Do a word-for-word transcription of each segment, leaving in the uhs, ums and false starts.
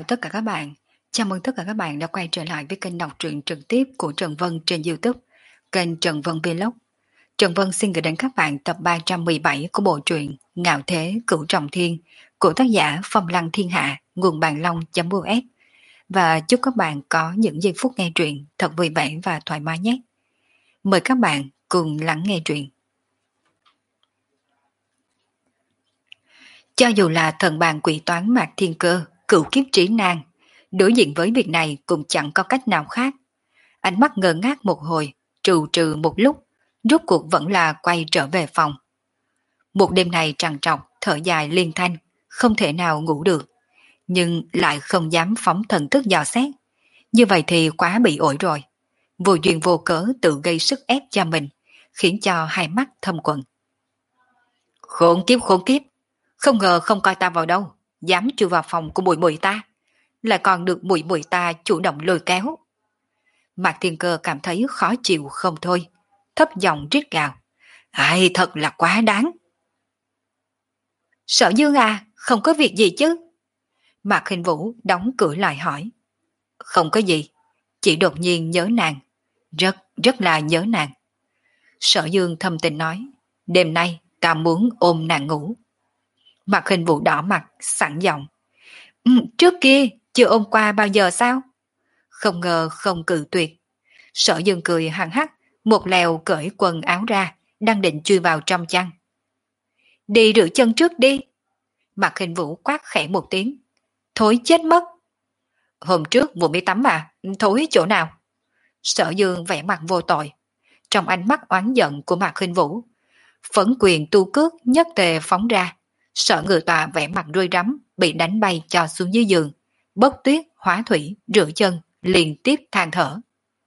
tất cả các bạn. Chào mừng tất cả các bạn đã quay trở lại với kênh đọc truyện trực tiếp của Trần Vân trên YouTube, kênh Trần Vân Vlog. Trần Vân xin gửi đến các bạn tập ba trăm mười bảy của bộ truyện Ngạo Thế Cửu Trọng Thiên của tác giả Phong Lăng Thiên Hạ, nguồn bàn long.us. Và chúc các bạn có những giây phút nghe truyện thật vui vẻ và thoải mái nhé. Mời các bạn cùng lắng nghe truyện. Cho dù là thần bàn quỷ toán Mạc Thiên Cơ, cửu kiếp trí nan, đối diện với việc này cũng chẳng có cách nào khác. Ánh mắt ngơ ngác một hồi, trừ trừ một lúc, rốt cuộc vẫn là quay trở về phòng. Một đêm này trằn trọc, thở dài liên thanh, không thể nào ngủ được, nhưng lại không dám phóng thần thức dò xét. Như vậy thì quá bị ổi rồi. Vô duyên vô cớ tự gây sức ép cho mình, khiến cho hai mắt thâm quầng. Khốn kiếp khốn kiếp, không ngờ không coi ta vào đâu, dám chui vào phòng của Bụi Bụi ta, lại còn được Bụi Bụi ta chủ động lôi kéo. Mạc Thiên Cơ cảm thấy khó chịu không thôi, thấp giọng rít gào. Ai thật là quá đáng. Sở Dương à, không có việc gì chứ? Mạc Hình Vũ đóng cửa lại hỏi. Không có gì, chỉ đột nhiên nhớ nàng, rất rất là nhớ nàng. Sở Dương thâm tình nói, đêm nay ta muốn ôm nàng ngủ. Mạc Hình Vũ đỏ mặt, sẵn giọng. Ừ, trước kia chưa ôm qua bao giờ sao? Không ngờ không cự tuyệt. Sở Dương cười hăng hắc, một lèo cởi quần áo ra, đang định chui vào trong chăn. Đi rửa chân trước đi. Mạc Hình Vũ quát khẽ một tiếng. Thối chết mất. Hôm trước vừa mới tắm mà, thối chỗ nào? Sở Dương vẻ mặt vô tội. Trong ánh mắt oán giận của Mạc Hình Vũ, phẫn quyền tu cước nhất tề phóng ra. Sở Ngự Tọa vẻ mặt rơi rắm, bị đánh bay cho xuống dưới giường, bốc tuyết, hóa thủy, rửa chân, liên tiếp than thở.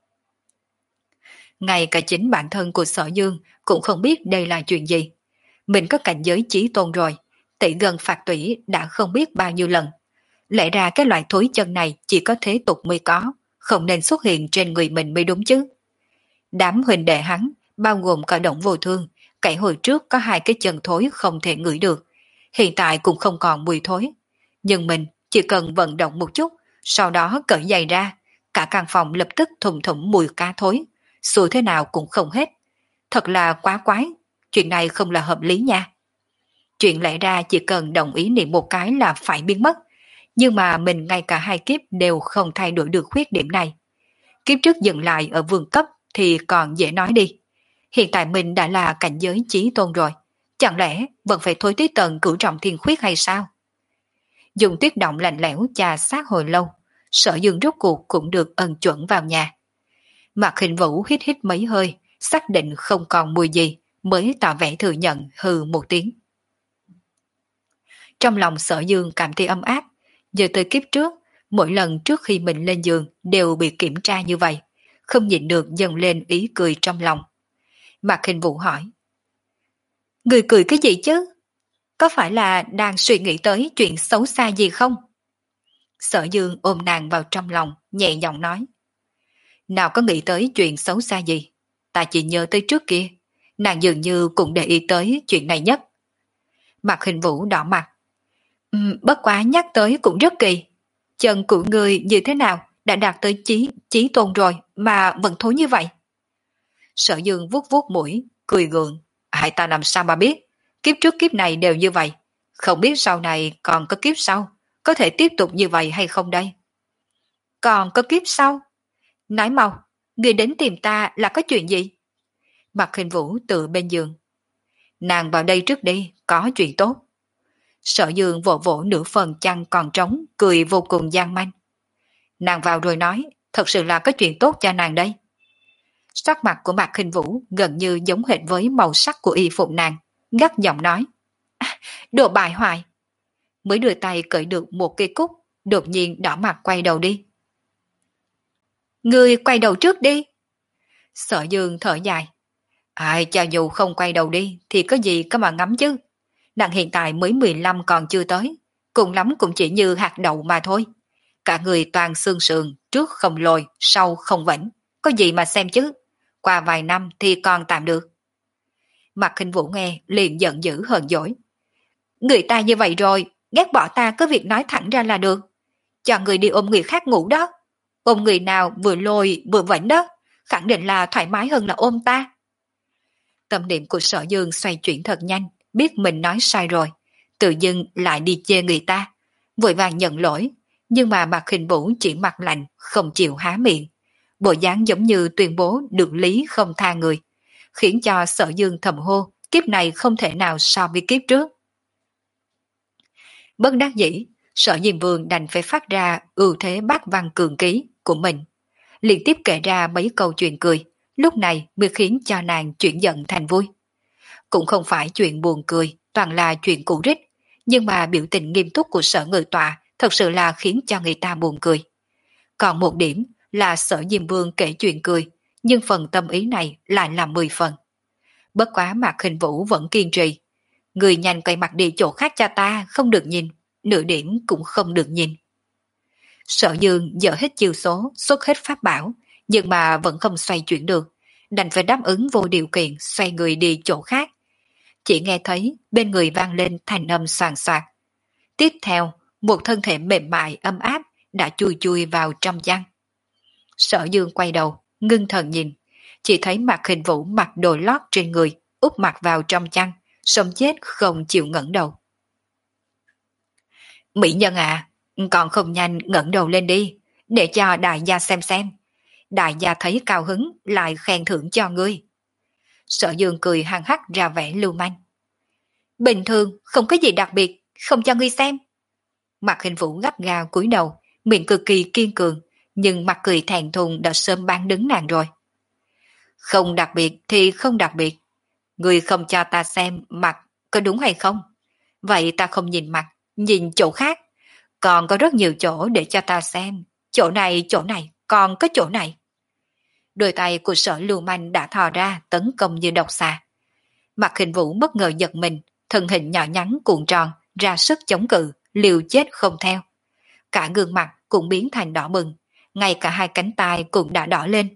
Ngay cả chính bản thân của Sở Dương cũng không biết đây là chuyện gì. Mình có cảnh giới chí tôn rồi, tỷ gần phạt tủy đã không biết bao nhiêu lần. Lẽ ra cái loại thối chân này chỉ có thế tục mới có, không nên xuất hiện trên người mình mới đúng chứ. Đám huynh đệ hắn, bao gồm cả Động Vô Thương, kẻ hồi trước có hai cái chân thối không thể ngửi được, hiện tại cũng không còn mùi thối. Nhưng mình chỉ cần vận động một chút, sau đó cởi giày ra, cả căn phòng lập tức thùng thủng mùi cá thối, xui thế nào cũng không hết. Thật là quá quái, chuyện này không là hợp lý nha. Chuyện lẽ ra chỉ cần đồng ý niệm một cái là phải biến mất, nhưng mà mình ngay cả hai kiếp đều không thay đổi được khuyết điểm này. Kiếp trước dừng lại ở vương cấp thì còn dễ nói đi. Hiện tại mình đã là cảnh giới chí tôn rồi, chẳng lẽ vẫn phải thối tới tầng cửu trọng thiên khuyết hay sao? Dùng tuyết động lạnh lẽo chà sát hồi lâu, Sở Dương rốt cuộc cũng được ân chuẩn vào nhà. Mạc Hình Vũ hít hít mấy hơi, xác định không còn mùi gì, mới tỏ vẻ thừa nhận hừ một tiếng. Trong lòng Sở Dương cảm thấy ấm áp, giờ tới kiếp trước, mỗi lần trước khi mình lên giường đều bị kiểm tra như vậy, không nhịn được dâng lên ý cười trong lòng. Mạc Hình Vũ hỏi. Người cười cái gì chứ? Có phải là đang suy nghĩ tới chuyện xấu xa gì không? Sở Dương ôm nàng vào trong lòng, nhẹ giọng nói. Nào có nghĩ tới chuyện xấu xa gì, ta chỉ nhớ tới trước kia, nàng dường như cũng để ý tới chuyện này nhất. Mạc Hình Vũ đỏ mặt. Um, bất quá nhắc tới cũng rất kỳ. Chân của người như thế nào đã đạt tới chí, chí tôn rồi mà vẫn thối như vậy? Sở Dương vuốt vuốt mũi, cười gượng. Hại ta làm sao mà biết, kiếp trước kiếp này đều như vậy, không biết sau này còn có kiếp sau, có thể tiếp tục như vậy hay không đây? Còn có kiếp sau? Nói mau, người đến tìm ta là có chuyện gì? Mạc Hình Vũ từ bên giường. Nàng vào đây trước đi, có chuyện tốt. Sở Dương vỗ vỗ nửa phần chăn còn trống, cười vô cùng gian manh. Nàng vào rồi nói, thật sự là có chuyện tốt cho nàng đây. Sắc mặt của Mạc Hình Vũ gần như giống hệt với màu sắc của y phục nàng, gắt giọng nói. À, đồ bại hoại. Mới đưa tay cởi được một cây cúc, đột nhiên đỏ mặt quay đầu đi. Ngươi quay đầu trước đi. Sở Dương thở dài. Ai, cho dù không quay đầu đi thì có gì có mà ngắm chứ. Nàng hiện tại mới mười lăm còn chưa tới, cùng lắm cũng chỉ như hạt đậu mà thôi. Cả người toàn xương sườn, trước không lồi, sau không vĩnh, có gì mà xem chứ. Qua vài năm thì còn tạm được. Mạc Hình Vũ nghe liền giận dữ hờn dỗi. Người ta như vậy rồi, ghét bỏ ta có việc nói thẳng ra là được. cho người đi ôm người khác ngủ đó. Ôm người nào vừa lôi vừa vảnh đó, khẳng định là thoải mái hơn là ôm ta. Tâm niệm của Sở Dương xoay chuyển thật nhanh, biết mình nói sai rồi, tự dưng lại đi chê người ta, vội vàng nhận lỗi, nhưng mà Mạc Khinh Vũ chỉ mặt lạnh, không chịu há miệng. Bộ dáng giống như tuyên bố được lý không tha người, khiến cho Sở Dương thầm hô, kiếp này không thể nào so với kiếp trước. Bất đắc dĩ, Sở Diêm Vương đành phải phát ra ưu thế bát văn cường ký của mình, liên tiếp kể ra mấy câu chuyện cười, lúc này mới khiến cho nàng chuyển giận thành vui. Cũng không phải chuyện buồn cười, toàn là chuyện cũ rích, nhưng mà biểu tình nghiêm túc của Sở Ngự Tọa thật sự là khiến cho người ta buồn cười. Còn một điểm là Sở Diêm Vương kể chuyện cười, nhưng phần tâm ý này lại là mười phần. Bất quá Mạc Khinh Vũ vẫn kiên trì. Người nhanh quay mặt đi chỗ khác cho ta, không được nhìn, nửa điểm cũng không được nhìn. Sở Dương dở hết chiêu số, xuất hết pháp bảo, nhưng mà vẫn không xoay chuyển được, đành phải đáp ứng vô điều kiện xoay người đi chỗ khác. Chỉ nghe thấy bên người vang lên thành âm soàn soạt. Tiếp theo, một thân thể mềm mại ấm áp đã chui chui vào trong chăn. Sở Dương quay đầu, ngưng thần nhìn, chỉ thấy Mạc Khinh Vũ mặc đồ lót trên người, úp mặt vào trong chăn, sống chết không chịu ngẩng đầu. Mỹ nhân à, còn không nhanh ngẩng đầu lên đi, để cho đại gia xem xem. Đại gia thấy cao hứng lại khen thưởng cho ngươi. Sở Dương cười hăng hắc ra vẻ lưu manh. Bình thường, không có gì đặc biệt, không cho ngươi xem. Mạc Khinh Vũ gắt gao cúi đầu, miệng cực kỳ kiên cường, nhưng mặt cười thẹn thùng đã sớm bán đứng nàng rồi. Không đặc biệt thì không đặc biệt. Ngươi không cho ta xem mặt, có đúng hay không? Vậy ta không nhìn mặt, nhìn chỗ khác. Còn có rất nhiều chỗ để cho ta xem. Chỗ này, chỗ này, còn có chỗ này. Đôi tay của Sở lưu manh đã thò ra tấn công như độc xà. Mạc Khinh Vũ bất ngờ giật mình, thân hình nhỏ nhắn cuộn tròn, ra sức chống cự, liều chết không theo. Cả gương mặt cũng biến thành đỏ bừng, ngay cả hai cánh tay cũng đã đỏ lên.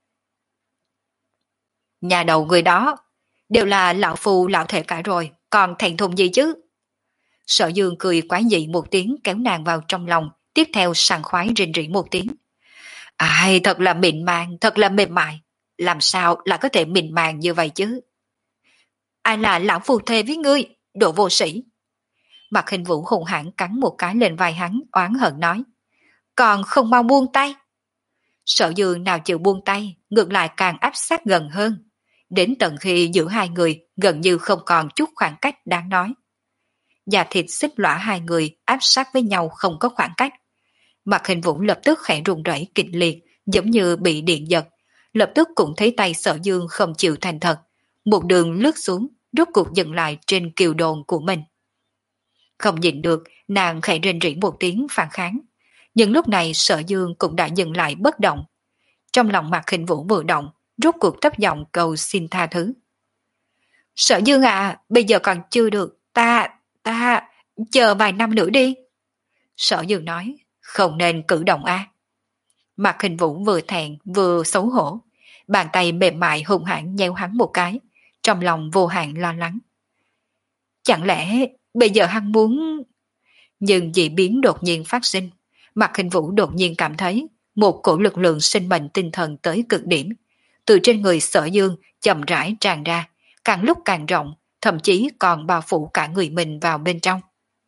Nhà đầu người đó, đều là lão phù lão thể cả rồi, còn thẹn thùng gì chứ? Sở Dương cười quái dị một tiếng kéo nàng vào trong lòng, tiếp theo sảng khoái rình rỉ một tiếng. Ai, thật là mịn màng, thật là mềm mại, làm sao lại có thể mịn màng như vậy chứ? Ai là lão phù thê với ngươi, độ vô sĩ? Mạc Khinh Vũ hùng hãn cắn một cái lên vai hắn, oán hận nói. Còn không mau buông tay. Sở Dương nào chịu buông tay, ngược lại càng áp sát gần hơn. Đến tận khi giữa hai người gần như không còn chút khoảng cách đáng nói. Da thịt xích lõa hai người áp sát với nhau không có khoảng cách. Mạc Khinh Vũ lập tức khẽ run rẩy kịch liệt, giống như bị điện giật. Lập tức cũng thấy tay Sở Dương không chịu thành thật. Một đường lướt xuống, rốt cuộc dừng lại trên kiều đồn của mình. Không nhịn được, nàng khẽ rên rỉ một tiếng phản kháng. Nhưng lúc này Sở Dương cũng đã dừng lại bất động. Trong lòng Mạc Khinh Vũ vừa động, rốt cuộc thấp giọng cầu xin tha thứ. Sở Dương à, bây giờ còn chưa được, ta, ta, chờ vài năm nữa đi. Sở Dương nói, không nên cử động a. À. Mạc Khinh Vũ vừa thẹn vừa xấu hổ, bàn tay mềm mại hung hãn nhéo hắn một cái, trong lòng vô hạn lo lắng. Chẳng lẽ bây giờ hắn muốn... Nhưng dị biến đột nhiên phát sinh, Mạc Khinh Vũ đột nhiên cảm thấy một cổ lực lượng sinh mệnh tinh thần tới cực điểm, từ trên người Sở Dương chậm rãi tràn ra, càng lúc càng rộng, thậm chí còn bao phủ cả người mình vào bên trong.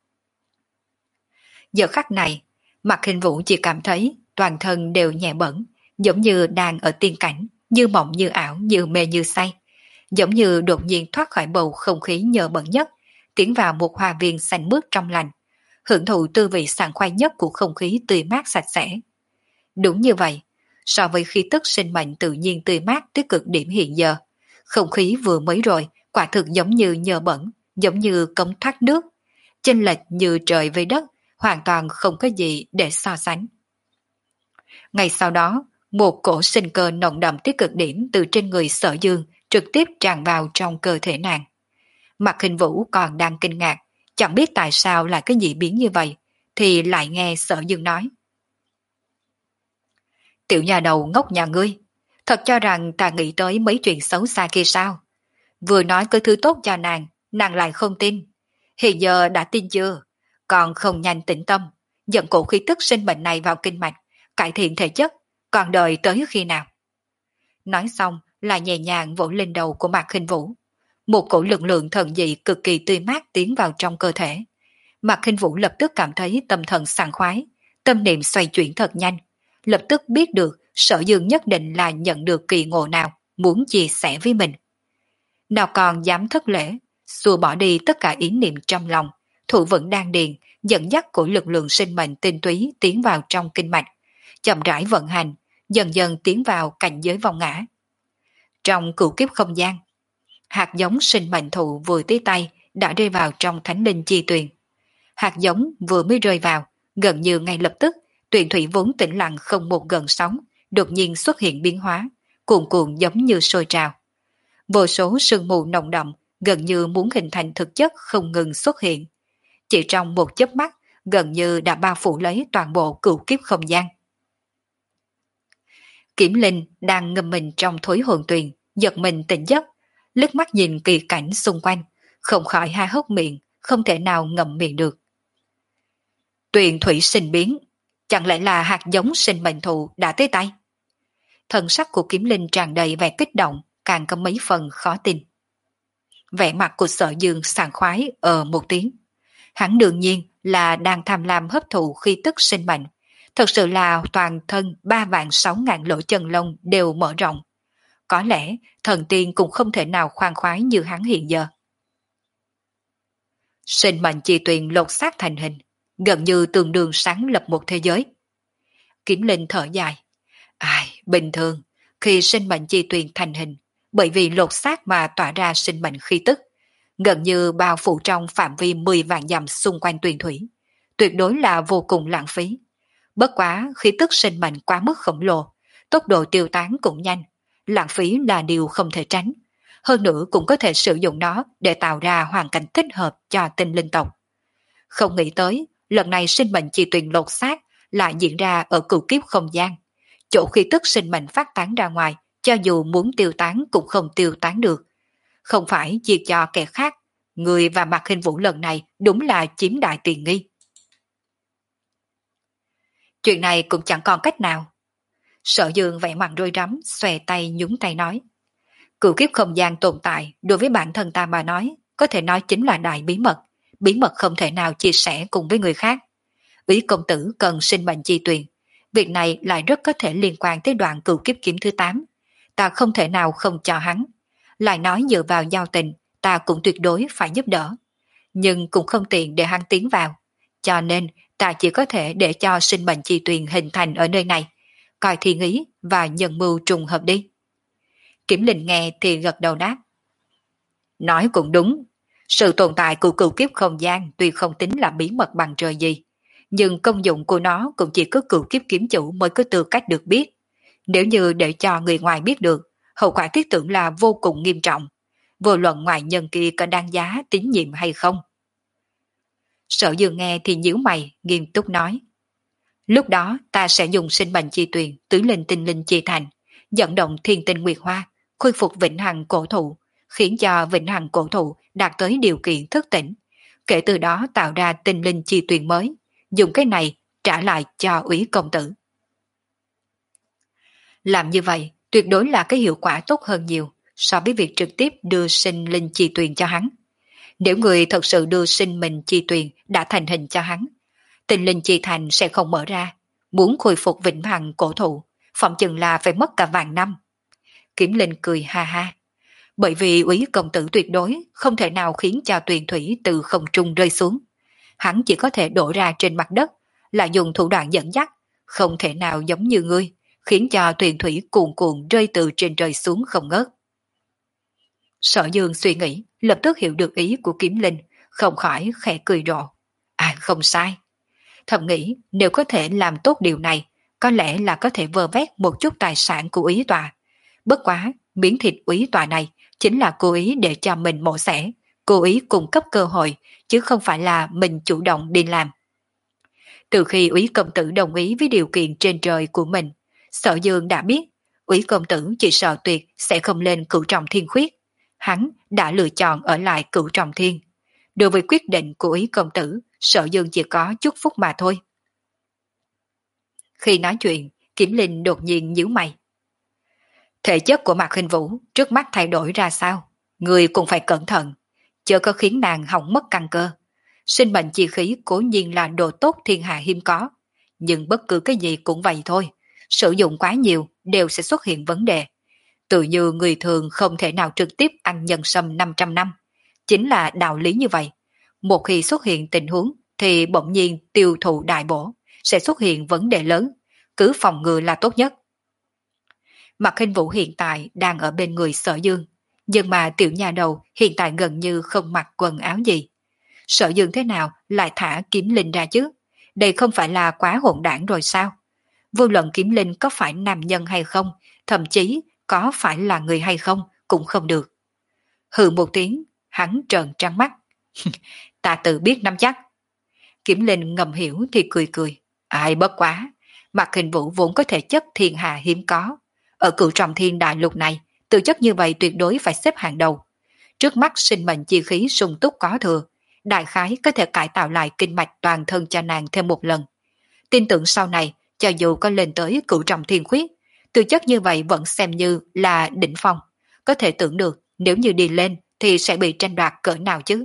Giờ khắc này, Mạc Khinh Vũ chỉ cảm thấy toàn thân đều nhẹ bẫng, giống như đang ở tiên cảnh, như mộng như ảo, như mê như say, giống như đột nhiên thoát khỏi bầu không khí nhờ bẩn nhất, tiến vào một hoa viên xanh mướt trong lành, hưởng thụ tư vị sảng khoái nhất của không khí tươi mát sạch sẽ. Đúng như vậy, so với khí tức sinh mệnh tự nhiên tươi mát tới cực điểm hiện giờ, không khí vừa mới rồi quả thực giống như nhờ bẩn, giống như cống thoát nước, chênh lệch như trời với đất, hoàn toàn không có gì để so sánh. Ngay sau đó, một cổ sinh cơ nồng đậm tới cực điểm từ trên người Sở Dương trực tiếp tràn vào trong cơ thể nàng. Mạc Khinh Vũ còn đang kinh ngạc, chẳng biết tại sao lại có dị biến như vậy, thì lại nghe Sở Dương nói. Tiểu nhà đầu ngốc nhà ngươi, thật cho rằng ta nghĩ tới mấy chuyện xấu xa kia sao? Vừa nói cái thứ tốt cho nàng, nàng lại không tin. Hiện giờ đã tin chưa? Còn không nhanh tĩnh tâm, dẫn cổ khí tức sinh mệnh này vào kinh mạch, cải thiện thể chất, còn đợi tới khi nào? Nói xong là nhẹ nhàng vỗ lên đầu của Mạc Khinh Vũ. Một cổ lực lượng thần dị cực kỳ tươi mát tiến vào trong cơ thể. Mạc Khinh Vũ lập tức cảm thấy tâm thần sảng khoái, tâm niệm xoay chuyển thật nhanh, lập tức biết được Sở Dương nhất định là nhận được kỳ ngộ nào, muốn chia sẻ với mình. Nào còn dám thất lễ, xua bỏ đi tất cả ý niệm trong lòng, thủ vững đan điền, dẫn dắt của lực lượng sinh mệnh tinh túy tiến vào trong kinh mạch, chậm rãi vận hành, dần dần tiến vào cảnh giới vong ngã. Trong cửu kiếp không gian, hạt giống sinh mệnh thụ vừa tới tay đã rơi vào trong thánh linh chi tuyền. Hạt giống vừa mới rơi vào, gần như ngay lập tức, tuyền thủy vốn tĩnh lặng không một gợn sóng, đột nhiên xuất hiện biến hóa, cuồn cuộn giống như sôi trào. Vô số sương mù nồng đậm, gần như muốn hình thành thực chất không ngừng xuất hiện. Chỉ trong một chớp mắt, gần như đã bao phủ lấy toàn bộ cửu kiếp không gian. Kiểm Linh đang ngâm mình trong thối hồn tuyền, giật mình tỉnh giấc, liếc mắt nhìn kỳ cảnh xung quanh, không khỏi há hốc miệng, không thể nào ngậm miệng được. Tuyền thủy sinh biến, chẳng lẽ là hạt giống sinh mệnh thụ đã tới tay? Thần sắc của Kiếm Linh tràn đầy vẻ kích động, càng có mấy phần khó tin. Vẻ mặt của Sở Dương sảng khoái ở một tiếng. Hắn đương nhiên là đang tham lam hấp thụ khí tức sinh mệnh. Thật sự là toàn thân ba vạn sáu ngàn lỗ chân lông đều mở rộng. Có lẽ thần tiên cũng không thể nào khoan khoái như hắn hiện giờ. Sinh mệnh chi tuyền lột xác thành hình, gần như tương đương sáng lập một thế giới. Kiếm Linh thở dài. Ai, bình thường, khi sinh mệnh chi tuyền thành hình, bởi vì lột xác mà tỏa ra sinh mệnh khí tức, gần như bao phủ trong phạm vi mười vạn dặm xung quanh tuyền thủy, tuyệt đối là vô cùng lãng phí. Bất quá khí tức sinh mệnh quá mức khổng lồ, tốc độ tiêu tán cũng nhanh, lãng phí là điều không thể tránh. Hơn nữa cũng có thể sử dụng nó để tạo ra hoàn cảnh thích hợp cho tinh linh tộc. Không nghĩ tới, lần này sinh mệnh chi tuyền lột xác lại diễn ra ở cửu kiếp không gian. Chỗ khí tức sinh mệnh phát tán ra ngoài, cho dù muốn tiêu tán cũng không tiêu tán được. Không phải chia cho kẻ khác, người và Mạc Khinh Vũ lần này đúng là chiếm đại tiền nghi. Chuyện này cũng chẳng còn cách nào. Sở Dương vẻ mặt rối rắm, xòe tay nhúng tay nói. Cửu kiếp không gian tồn tại đối với bản thân ta mà nói, có thể nói chính là đại bí mật, bí mật không thể nào chia sẻ cùng với người khác. Úy công tử cần sinh mệnh chi tuyền, việc này lại rất có thể liên quan tới đoạn cửu kiếp kiếm thứ tám, ta không thể nào không cho hắn. Lại nói dựa vào giao tình, ta cũng tuyệt đối phải giúp đỡ, nhưng cũng không tiện để hắn tiến vào, cho nên ta chỉ có thể để cho sinh mệnh chi tuyền hình thành ở nơi này, coi thiên ý và nhân mưu trùng hợp đi. Kiểm Linh nghe thì gật đầu đáp. Nói cũng đúng, sự tồn tại của cửu kiếp không gian tuy không tính là bí mật bằng trời gì, nhưng công dụng của nó cũng chỉ có cửu kiếp kiếm chủ mới có tư cách được biết. Nếu như để cho người ngoài biết được, hậu quả thiết tưởng là vô cùng nghiêm trọng, vô luận ngoại nhân kia có đáng giá tín nhiệm hay không. Sở Dương nghe thì nhíu mày, nghiêm túc nói. Lúc đó ta sẽ dùng sinh mệnh chi tuyền tứ linh tinh linh chi thành, dẫn động thiên tinh nguyệt hoa, khôi phục vĩnh hằng cổ thụ, khiến cho vĩnh hằng cổ thụ đạt tới điều kiện thức tỉnh. Kể từ đó tạo ra tinh linh chi tuyền mới, dùng cái này trả lại cho Úy công tử. Làm như vậy tuyệt đối là cái hiệu quả tốt hơn nhiều so với việc trực tiếp đưa sinh linh chi tuyền cho hắn. Nếu người thật sự đưa sinh mệnh chi tuyền đã thành hình cho hắn, tinh linh chi thành sẽ không mở ra. Muốn khôi phục vĩnh hằng cổ thụ, phỏng chừng là phải mất cả vạn năm. Kiếm Linh cười ha ha. Bởi vì Úy công tử tuyệt đối không thể nào khiến cho tuyền thủy từ không trung rơi xuống. Hắn chỉ có thể đổ ra trên mặt đất, là dùng thủ đoạn dẫn dắt, không thể nào giống như ngươi, khiến cho tuyền thủy cuồn cuộn rơi từ trên trời xuống không ngớt. Sở Dương suy nghĩ, lập tức hiểu được ý của Kiếm Linh, không khỏi khẽ cười rộ. À, không sai. Thầm nghĩ nếu có thể làm tốt điều này, có lẽ là có thể vơ vét một chút tài sản của Úy tòa. Bất quá, miếng thịt Úy tòa này chính là cố ý để cho mình mổ xẻ, cố ý cung cấp cơ hội, chứ không phải là mình chủ động đi làm. Từ khi Úy công tử đồng ý với điều kiện trên trời của mình, Sở Dương đã biết Úy công tử chỉ sợ tuyệt sẽ không lên cửu trọng thiên khuyết. Hắn đã lựa chọn ở lại cửu trọng thiên. Đối với quyết định của Úy công tử, Sở Dương chỉ có chúc phúc mà thôi. Khi nói chuyện, Kiểm Linh đột nhiên nhíu mày. Thể chất của Mạc Khinh Vũ trước mắt thay đổi ra sao? Người cũng phải cẩn thận, chớ có khiến nàng hỏng mất căn cơ. Sinh mệnh chi khí cố nhiên là đồ tốt thiên hạ hiếm có, nhưng bất cứ cái gì cũng vậy thôi. Sử dụng quá nhiều đều sẽ xuất hiện vấn đề. Tự như người thường không thể nào trực tiếp ăn nhân sâm năm trăm năm. Chính là đạo lý như vậy. Một khi xuất hiện tình huống thì bỗng nhiên tiêu thụ đại bổ, sẽ xuất hiện vấn đề lớn. Cứ phòng ngừa là tốt nhất. Mạc Khinh Vũ hiện tại đang ở bên người Sở Dương, nhưng mà tiểu nhà đầu hiện tại gần như không mặc quần áo gì. Sở Dương thế nào lại thả Kiếm Linh ra chứ? Đây không phải là quá hỗn đảng rồi sao? Vô luận Kiếm Linh có phải nam nhân hay không, thậm chí có phải là người hay không cũng không được. Hừ một tiếng, hắn trợn trắng mắt. Ta tự biết nắm chắc. Kiếm Linh ngầm hiểu thì cười cười. Ai bất quá, Mạc Khinh Vũ vốn có thể chất thiên hạ hiếm có. Ở cửu trọng thiên đại lục này, tự chất như vậy tuyệt đối phải xếp hàng đầu. Trước mắt sinh mệnh chi khí sung túc có thừa, đại khái có thể cải tạo lại kinh mạch toàn thân cho nàng thêm một lần. Tin tưởng sau này, cho dù có lên tới cửu trọng thiên khuyết, tự chất như vậy vẫn xem như là đỉnh phong. Có thể tưởng được nếu như đi lên thì sẽ bị tranh đoạt cỡ nào chứ.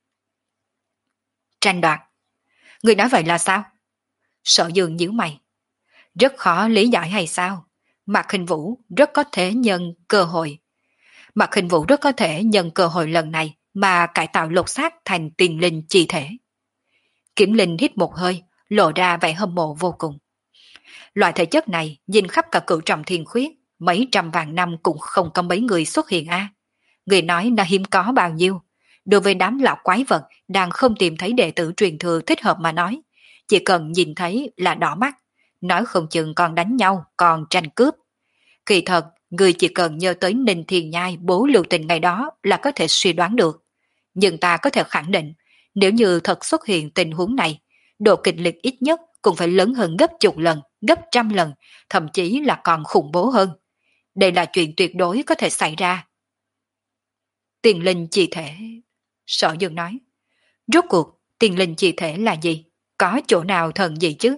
Tranh đoạt? Người nói vậy là sao? Sở Dương nhíu mày. Rất khó lý giải hay sao? Mạc Khinh Vũ rất có thể nhân cơ hội. Mạc Khinh Vũ rất có thể nhân cơ hội lần này mà cải tạo lột xác thành tiền linh chi thể. Kiểm Linh hít một hơi, lộ ra vẻ hâm mộ vô cùng. Loại thể chất này nhìn khắp cả cửu trọng thiên khuyết, mấy trăm vạn năm cũng không có mấy người xuất hiện a. À. Người nói nó hiếm có bao nhiêu. Đối với đám lão quái vật đang không tìm thấy đệ tử truyền thừa thích hợp mà nói, chỉ cần nhìn thấy là đỏ mắt, nói không chừng còn đánh nhau, còn tranh cướp. Kỳ thật, người chỉ cần nhớ tới Ninh Thiên Nhai bố lưu tình ngày đó là có thể suy đoán được. Nhưng ta có thể khẳng định, nếu như thật xuất hiện tình huống này, độ kịch liệt ít nhất cũng phải lớn hơn gấp chục lần, gấp trăm lần, thậm chí là còn khủng bố hơn. Đây là chuyện tuyệt đối có thể xảy ra. Tiền linh chi thể. Sở Dương nói. Rốt cuộc, tiền linh chi thể là gì? Có chỗ nào thần gì chứ?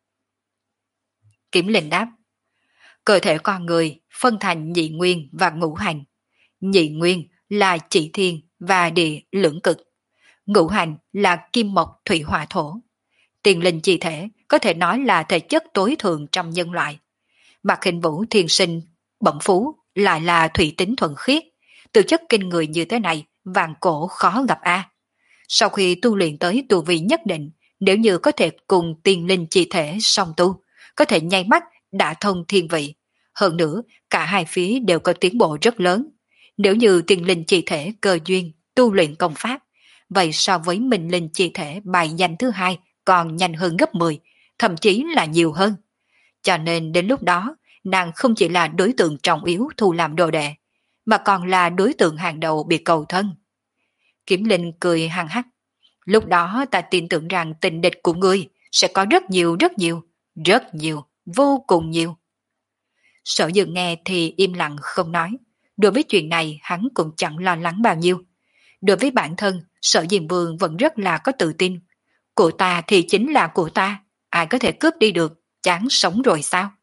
Kiểm Linh đáp. Cơ thể con người phân thành nhị nguyên và ngũ hành. Nhị nguyên là chỉ thiên và địa lưỡng cực. Ngũ hành là kim mộc thủy hỏa thổ. Tiền linh chi thể có thể nói là thể chất tối thượng trong nhân loại. Mạc Khinh Vũ thiên sinh, bẩm phú lại là thủy tính thuần khiết. Từ chất kinh người như thế này, vạn cổ khó gặp a. Sau khi tu luyện tới tu vi nhất định, nếu như có thể cùng tiền linh chi thể song tu, có thể nháy mắt đã thông thiên vị. Hơn nữa, cả hai phía đều có tiến bộ rất lớn. Nếu như tiền linh chi thể cơ duyên, tu luyện công pháp, vậy so với minh linh chi thể bài danh thứ hai còn nhanh hơn gấp mười, thậm chí là nhiều hơn. Cho nên đến lúc đó, nàng không chỉ là đối tượng trọng yếu thu làm đồ đệ, mà còn là đối tượng hàng đầu bị cầu thân. Kiểm Linh cười hăng hắc. Lúc đó ta tin tưởng rằng tình địch của ngươi sẽ có rất nhiều rất nhiều, rất nhiều, vô cùng nhiều. Sở Dương nghe thì im lặng không nói. Đối với chuyện này hắn cũng chẳng lo lắng bao nhiêu. Đối với bản thân, Sở Diêm Vương vẫn rất là có tự tin. Của ta thì chính là của ta, ai có thể cướp đi được, chán sống rồi sao?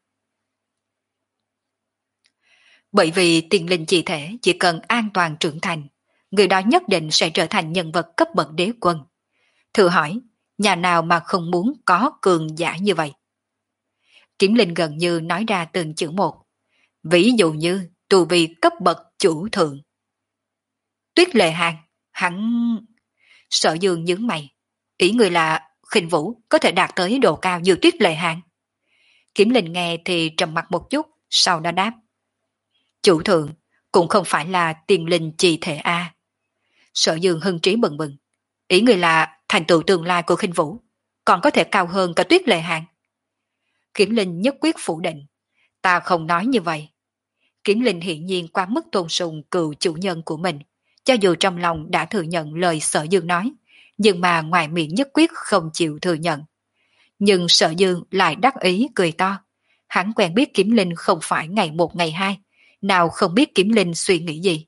Bởi vì tiền linh chi thể chỉ cần an toàn trưởng thành, người đó nhất định sẽ trở thành nhân vật cấp bậc đế quân. Thử hỏi, nhà nào mà không muốn có cường giả như vậy? Kiểm Linh gần như nói ra từng chữ một. Ví dụ như tu vi cấp bậc chủ thượng. Tuyết Lệ Hàng, hắn... Sở Dương nhướng mày. Ý người là Khinh Vũ có thể đạt tới độ cao như Tuyết Lệ Hàng. Kiểm Linh nghe thì trầm mặt một chút, sau đó đáp. Chủ thượng cũng không phải là tiền linh chi thể A. Sở Dương hưng trí bừng bừng. Ý người là thành tựu tương lai của Khinh Vũ còn có thể cao hơn cả Tuyết Lệ Hàng. Kiểm Linh nhất quyết phủ định. Ta không nói như vậy. Kiểm Linh hiển nhiên quá mức tôn sùng cựu chủ nhân của mình, cho dù trong lòng đã thừa nhận lời Sở Dương nói, nhưng mà ngoài miệng nhất quyết không chịu thừa nhận. Nhưng Sở Dương lại đắc ý cười to. Hắn quen biết Kiếm Linh không phải ngày một ngày hai, nào không biết Kiếm Linh suy nghĩ gì.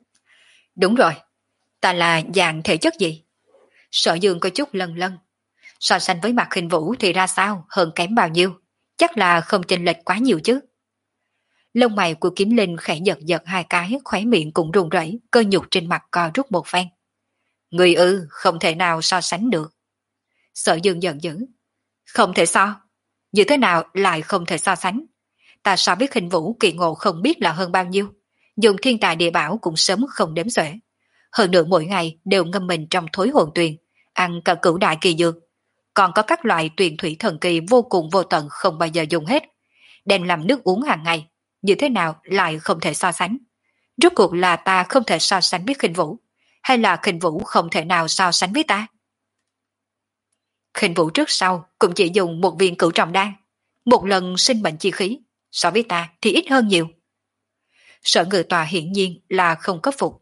Đúng rồi, ta là dạng thể chất gì? Sở Dương có chút lân lân. So sánh với Mạc Khinh Vũ thì ra sao, hơn kém bao nhiêu? Chắc là không chênh lệch quá nhiều chứ. Lông mày của Kiếm Linh khẽ giật giật hai cái, khóe miệng cũng run rẩy, cơ nhục trên mặt co rút một phen. Người ư, không thể nào so sánh được. Sở Dương giận dữ. Không thể so. Như thế nào lại không thể so sánh? Ta so biết Khinh Vũ kỳ ngộ không biết là hơn bao nhiêu. Dùng thiên tài địa bảo cũng sớm không đếm xuể. Hơn nữa mỗi ngày đều ngâm mình trong thối hồn tuyền, ăn cả cửu đại kỳ dược. Còn có các loại tuyền thủy thần kỳ vô cùng vô tận không bao giờ dùng hết. Đem làm nước uống hàng ngày. Như thế nào lại không thể so sánh? Rốt cuộc là ta không thể so sánh biết Khinh Vũ, hay là Khinh Vũ không thể nào so sánh với ta? Khinh Vũ trước sau cũng chỉ dùng một viên cửu trọng đan, một lần sinh mệnh chi khí, so với ta thì ít hơn nhiều. Sở Ngự Tòa hiển nhiên là không có phục.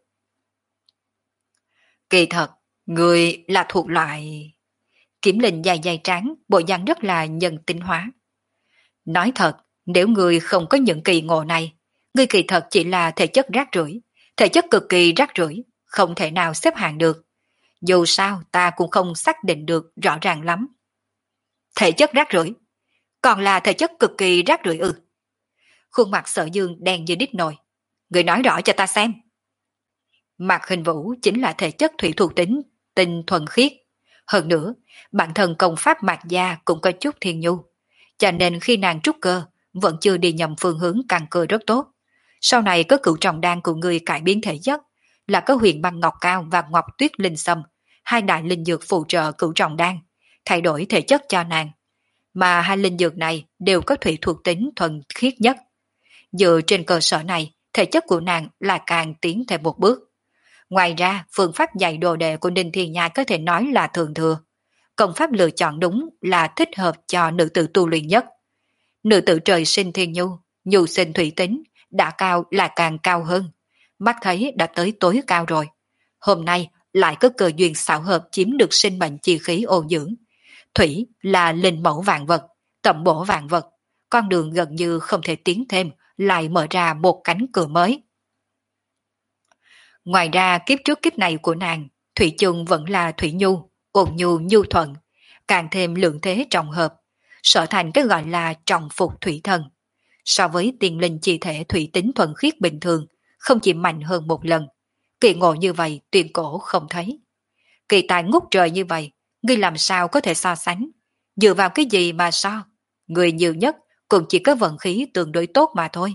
Kỳ thật, người là thuộc loại... Kiếm Linh dài dài trắng, bộ dáng rất là nhân tính hóa. Nói thật, nếu người không có những kỳ ngộ này, người kỳ thật chỉ là thể chất rác rưởi, thể chất cực kỳ rác rưởi, không thể nào xếp hạng được. Dù sao ta cũng không xác định được rõ ràng lắm. Thể chất rác rưởi, còn là thể chất cực kỳ rác rưởi ư? Khuôn mặt Sở Dương đen như đít nồi. Người nói rõ cho ta xem. Mạc Khinh Vũ chính là thể chất thủy thuộc tính, tinh thuần khiết. Hơn nữa, bản thân công pháp Mạc Gia cũng có chút thiên nhu. Cho nên khi nàng trúc cơ, vẫn chưa đi nhầm phương hướng căn cơ rất tốt. Sau này có cửu trọng đan của người cải biến thể chất, là có huyền băng ngọc cao và ngọc tuyết linh sâm, hai đại linh dược phụ trợ cửu trọng đan, thay đổi thể chất cho nàng. Mà hai linh dược này đều có thủy thuộc tính thuần khiết nhất. Dựa trên cơ sở này, thể chất của nàng là càng tiến thêm một bước. Ngoài ra, phương pháp dạy đồ đệ của Ninh Thiên Nhai có thể nói là thường thừa. Công pháp lựa chọn đúng là thích hợp cho nữ tử tu luyện nhất. Nữ tử trời sinh thiên nhu, nhu sinh thủy tính, đã cao là càng cao hơn. Mắt thấy đã tới tối cao rồi. Hôm nay lại có cơ duyên xảo hợp chiếm được sinh mệnh chi khí ô dưỡng. Thủy là linh mẫu vạn vật, tẩm bổ vạn vật. Con đường gần như không thể tiến thêm, lại mở ra một cánh cửa mới. Ngoài ra kiếp trước kiếp này của nàng, Thủy chung vẫn là Thủy Nhu, ôn nhu nhu thuận, càng thêm lượng thế trọng hợp, sở thành cái gọi là trọng phục thủy thần. So với tiền linh chi thể thủy tính thuần khiết bình thường, không chỉ mạnh hơn một lần. Kỳ ngộ như vậy tuyên cổ không thấy. Kỳ tài ngút trời như vậy, ngươi làm sao có thể so sánh? Dựa vào cái gì mà so? Người nhiều nhất cũng chỉ có vận khí tương đối tốt mà thôi.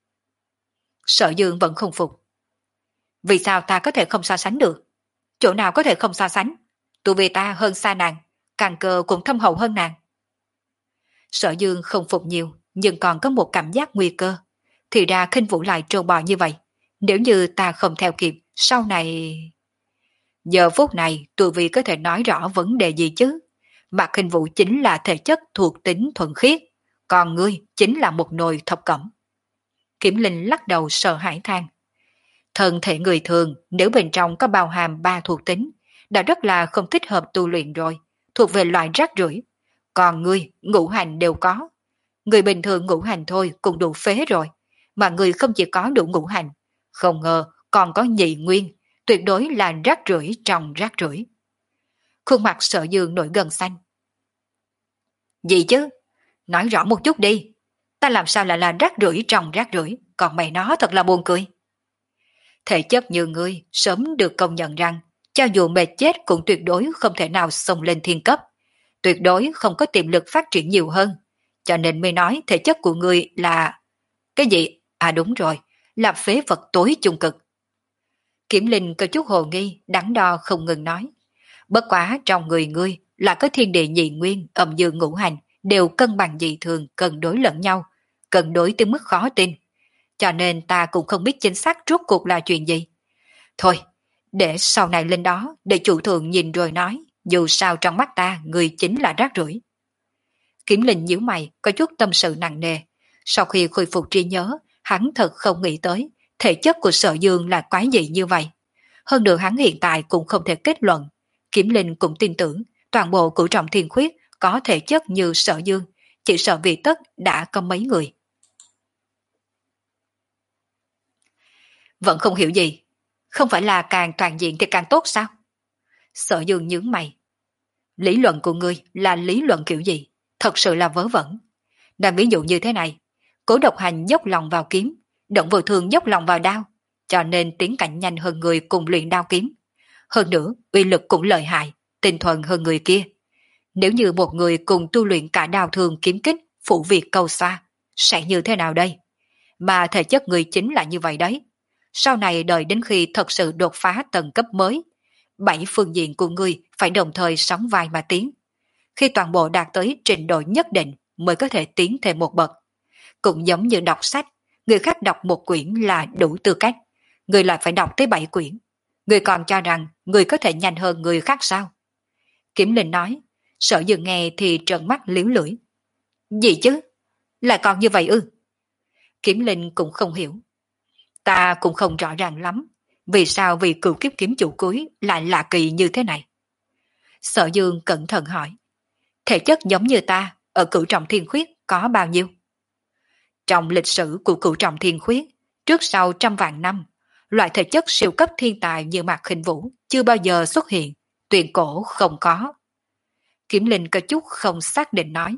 Sở Dương vẫn không phục. Vì sao ta có thể không so sánh được? Chỗ nào có thể không so sánh? Tu vi ta hơn xa nàng, càng cơ cũng thâm hậu hơn nàng. Sở Dương không phục nhiều, nhưng còn có một cảm giác nguy cơ. Thì ra Khinh Vũ lại trâu bò như vậy. Nếu như ta không theo kịp, sau này... Giờ phút này, tu vi có thể nói rõ vấn đề gì chứ? Mà Khinh Vũ chính là thể chất thuộc tính thuần khiết, còn ngươi chính là một nồi thập cẩm. Kiểm Linh lắc đầu sợ hãi than. Thân thể người thường nếu bên trong có bao hàm ba thuộc tính, đã rất là không thích hợp tu luyện rồi, thuộc về loại rác rưởi. Còn ngươi, ngũ hành đều có. Người bình thường ngũ hành thôi cũng đủ phế rồi, mà người không chỉ có đủ ngũ hành, không ngờ còn có nhị nguyên, tuyệt đối là rác rưởi trong rác rưởi. Khuôn mặt Sở Dương nổi gân xanh. Gì chứ? Nói rõ một chút đi. Ta làm sao lại là rác rưởi trong rác rưởi, còn mày nó thật là buồn cười. Thể chất như ngươi sớm được công nhận rằng cho dù mệt chết cũng tuyệt đối không thể nào xông lên thiên cấp, tuyệt đối không có tiềm lực phát triển nhiều hơn, cho nên mới nói thể chất của ngươi là... Cái gì? À đúng rồi, là phế vật tối chung cực. Kiểm Linh có chút hồ nghi, đắn đo không ngừng nói. Bất quá trong người ngươi là có thiên địa nhị nguyên, âm dương ngũ hành, đều cân bằng dị thường, cân đối lẫn nhau, cân đối tới mức khó tin. Cho nên ta cũng không biết chính xác rốt cuộc là chuyện gì. Thôi, để sau này lên đó, để chủ thượng nhìn rồi nói, dù sao trong mắt ta, người chính là rác rưởi. Kiểm Linh nhíu mày, có chút tâm sự nặng nề. Sau khi khôi phục trí nhớ, hắn thật không nghĩ tới, thể chất của Sở Dương là quái dị như vậy. Hơn nữa hắn hiện tại cũng không thể kết luận. Kiểm Linh cũng tin tưởng, toàn bộ cửu trọng thiên khuyết có thể chất như Sở Dương, chỉ sợ vì tất đã có mấy người. Vẫn không hiểu gì. Không phải là càng toàn diện thì càng tốt sao? Sở Dương nhướng mày. Lý luận của ngươi là lý luận kiểu gì? Thật sự là vớ vẩn. Làm ví dụ như thế này, Cố Độc Hành dốc lòng vào kiếm, Động Vô Thương dốc lòng vào đao, cho nên tiến cảnh nhanh hơn người cùng luyện đao kiếm. Hơn nữa, uy lực cũng lợi hại, tinh thuần hơn người kia. Nếu như một người cùng tu luyện cả đao thương kiếm kích, phụ việc cầu xa, sẽ như thế nào đây? Mà thể chất người chính là như vậy đấy. Sau này đợi đến khi thật sự đột phá tầng cấp mới, bảy phương diện của ngươi phải đồng thời sóng vai mà tiến. Khi toàn bộ đạt tới trình độ nhất định mới có thể tiến thêm một bậc. Cũng giống như đọc sách, người khác đọc một quyển là đủ tư cách, người lại phải đọc tới bảy quyển. Người còn cho rằng người có thể nhanh hơn người khác sao? Kiểm Linh nói, Sở Dương nghe thì trợn mắt liếu lưỡi. Gì chứ? Lại còn như vậy ư? Kiểm Linh cũng không hiểu. Ta cũng không rõ ràng lắm, vì sao vị cựu kiếp kiếm chủ cuối lại lạ kỳ như thế này. Sở Dương cẩn thận hỏi, thể chất giống như ta, ở cửu trọng thiên khuyết có bao nhiêu? Trong lịch sử của cửu trọng thiên khuyết, trước sau trăm vạn năm, loại thể chất siêu cấp thiên tài như Mạc Khinh Vũ chưa bao giờ xuất hiện, tuyển cổ không có. Kiểm Linh có chút không xác định nói.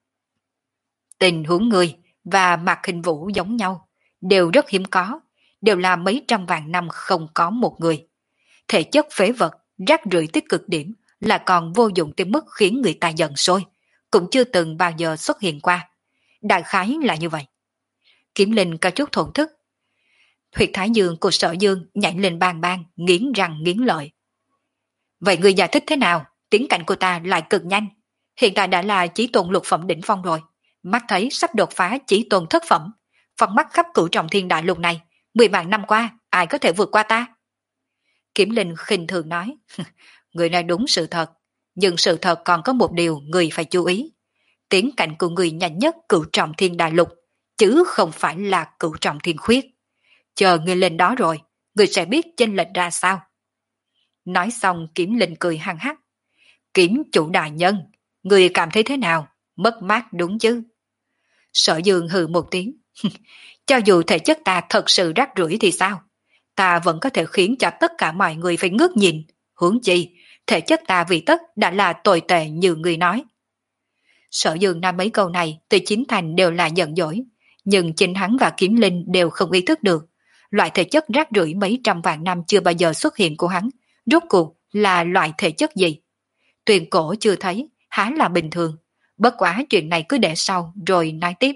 Tình huống người và Mạc Khinh Vũ giống nhau, đều rất hiếm có, đều là mấy trăm vạn năm không có một người. Thể chất phế vật, rác rưởi tới cực điểm, là còn vô dụng tới mức khiến người ta giận sôi, cũng chưa từng bao giờ xuất hiện qua. Đại khái là như vậy. Kiểm Linh có chút thổn thức. Huyệt thái dương của Sở Dương nhảy lên bang bang, nghiến răng nghiến lợi. Vậy người giải thích thế nào? Tiến cảnh của ta lại cực nhanh. Hiện tại đã là chí tôn lục phẩm đỉnh phong rồi. Mắt thấy sắp đột phá chí tôn thất phẩm. Phần mắt khắp cửu trọng thiên đại lục này, mười vạn năm qua, ai có thể vượt qua ta? Kiểm Linh khinh thường nói. Người nói đúng sự thật, nhưng sự thật còn có một điều người phải chú ý. Tiến cảnh của người nhanh nhất cửu trọng thiên đại lục, chứ không phải là cửu trọng thiên khuyết. Chờ người lên đó rồi, người sẽ biết chênh lệch ra sao. Nói xong Kiểm Linh cười hăng hắc. Kiểm chủ đại nhân, người cảm thấy thế nào? Mất mát đúng chứ? Sở Dương hừ một tiếng. Cho dù thể chất ta thật sự rác rưởi thì sao? Ta vẫn có thể khiến cho tất cả mọi người phải ngước nhìn. Huống chi, thể chất ta vì tất đã là tồi tệ như người nói. Sở Dương nói mấy câu này từ chính thành đều là giận dỗi, nhưng chính hắn và Kiếm Linh đều không ý thức được. Loại thể chất rác rưởi mấy trăm vạn năm chưa bao giờ xuất hiện của hắn, rốt cuộc là loại thể chất gì? Tuyền cổ chưa thấy, há là bình thường. Bất quá chuyện này cứ để sau rồi nói tiếp.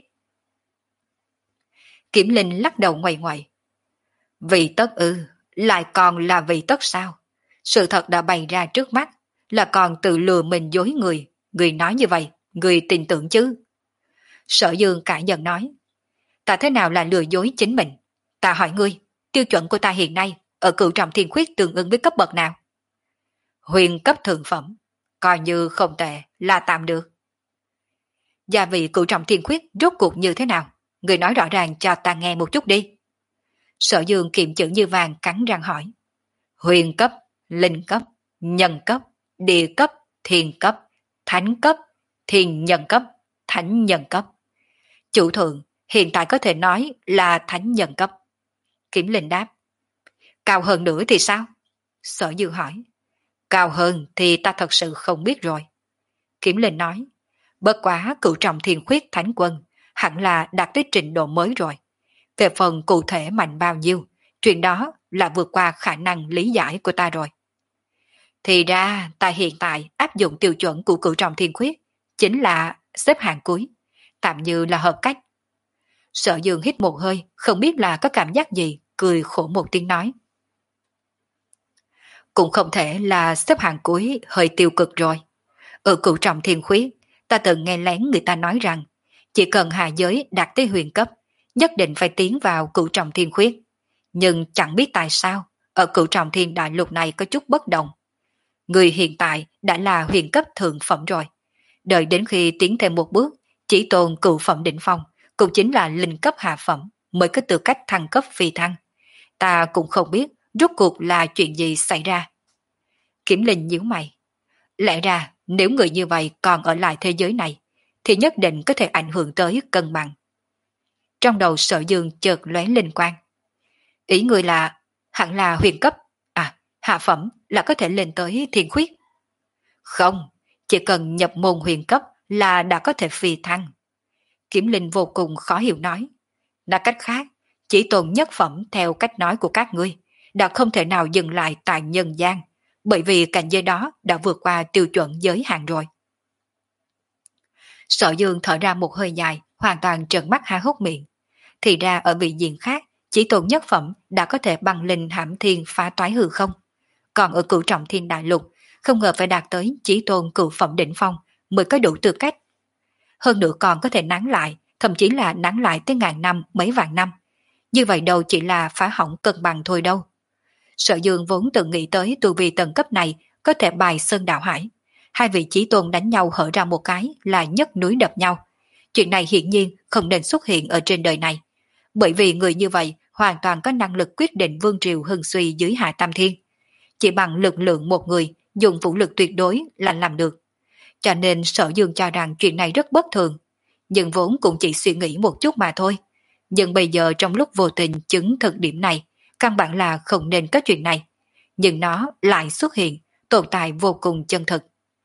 Kiểm Linh lắc đầu ngoại ngoại. Vì tất ư, lại còn là vì tất sao? Sự thật đã bày ra trước mắt, là còn tự lừa mình dối người. Người nói như vậy, người tin tưởng chứ? Sở Dương cãi giận nói. Ta thế nào là lừa dối chính mình? Ta hỏi ngươi, tiêu chuẩn của ta hiện nay ở cửu trọng thiên khuyết tương ứng với cấp bậc nào? Huyền cấp thượng phẩm, coi như không tệ, là tạm được. Gia vị cửu trọng thiên khuyết rốt cuộc như thế nào? Người nói rõ ràng cho ta nghe một chút đi. Sở Dương kiệm chữ như vàng cắn răng hỏi. Huyền cấp, linh cấp, nhân cấp, địa cấp, thiên cấp, thánh cấp, thiên nhân cấp, thánh nhân cấp. Chủ thượng hiện tại có thể nói là thánh nhân cấp. Kiểm Linh đáp. Cao hơn nữa thì sao? Sở Dương hỏi. Cao hơn thì ta thật sự không biết rồi. Kiểm Linh nói. Bất quá cửu trọng thiên khuyết thánh quân hẳn là đạt tới trình độ mới rồi. Về phần cụ thể mạnh bao nhiêu, chuyện đó là vượt qua khả năng lý giải của ta rồi. Thì ra ta hiện tại áp dụng tiêu chuẩn của cửu trọng thiên khuyết chính là xếp hạng cuối, tạm như là hợp cách. Sở Dương hít một hơi, không biết là có cảm giác gì, cười khổ một tiếng nói. Cũng không thể là xếp hạng cuối hơi tiêu cực rồi. Ở cửu trọng thiên khuyết, ta từng nghe lén người ta nói rằng, chỉ cần hạ giới đạt tới huyền cấp, nhất định phải tiến vào cửu trọng thiên khuyết. Nhưng chẳng biết tại sao, ở cửu trọng thiên đại lục này có chút bất đồng. Người hiện tại đã là huyền cấp thượng phẩm rồi. Đợi đến khi tiến thêm một bước, chỉ tồn cửu phẩm đỉnh phong, cũng chính là linh cấp hạ phẩm, mới có tư cách thăng cấp phi thăng. Ta cũng không biết rốt cuộc là chuyện gì xảy ra. Kiểm Linh nhíu mày. Lẽ ra nếu người như vậy còn ở lại thế giới này, thì nhất định có thể ảnh hưởng tới cân bằng. Trong đầu Sở Dương chợt lóe linh quang. Ý người là hẳn là huyền cấp, à hạ phẩm là có thể lên tới thiên khuyết. Không, chỉ cần nhập môn huyền cấp là đã có thể phi thăng. Kiếm Linh vô cùng khó hiểu nói. Nói cách khác, chỉ tồn nhất phẩm theo cách nói của các ngươi, đã không thể nào dừng lại tại nhân gian, bởi vì cảnh giới đó đã vượt qua tiêu chuẩn giới hạn rồi. Sở Dương thở ra một hơi dài, hoàn toàn trợn mắt há hốc miệng. Thì ra ở vị diện khác, chỉ tồn nhất phẩm đã có thể băng linh hãm thiên phá toái hư không. Còn ở cửu trọng thiên đại lục, không ngờ phải đạt tới chỉ tôn cửu phẩm đỉnh phong mới có đủ tư cách. Hơn nữa còn có thể nán lại, thậm chí là nán lại tới ngàn năm, mấy vạn năm. Như vậy đâu chỉ là phá hỏng cân bằng thôi đâu. Sở Dương vốn tự nghĩ tới tu vi tầng cấp này có thể bài sơn đạo hải. Hai vị chí tôn đánh nhau hở ra một cái là nhấc núi đập nhau. Chuyện này hiển nhiên không nên xuất hiện ở trên đời này. Bởi vì người như vậy hoàn toàn có năng lực quyết định vương triều hưng suy dưới hạ tam thiên. Chỉ bằng lực lượng một người dùng vũ lực tuyệt đối là làm được. Cho nên Sở Dương cho rằng chuyện này rất bất thường. Nhưng vốn cũng chỉ suy nghĩ một chút mà thôi. Nhưng bây giờ trong lúc vô tình chứng thực điểm này, căn bản là không nên có chuyện này. Nhưng nó lại xuất hiện, tồn tại vô cùng chân thực.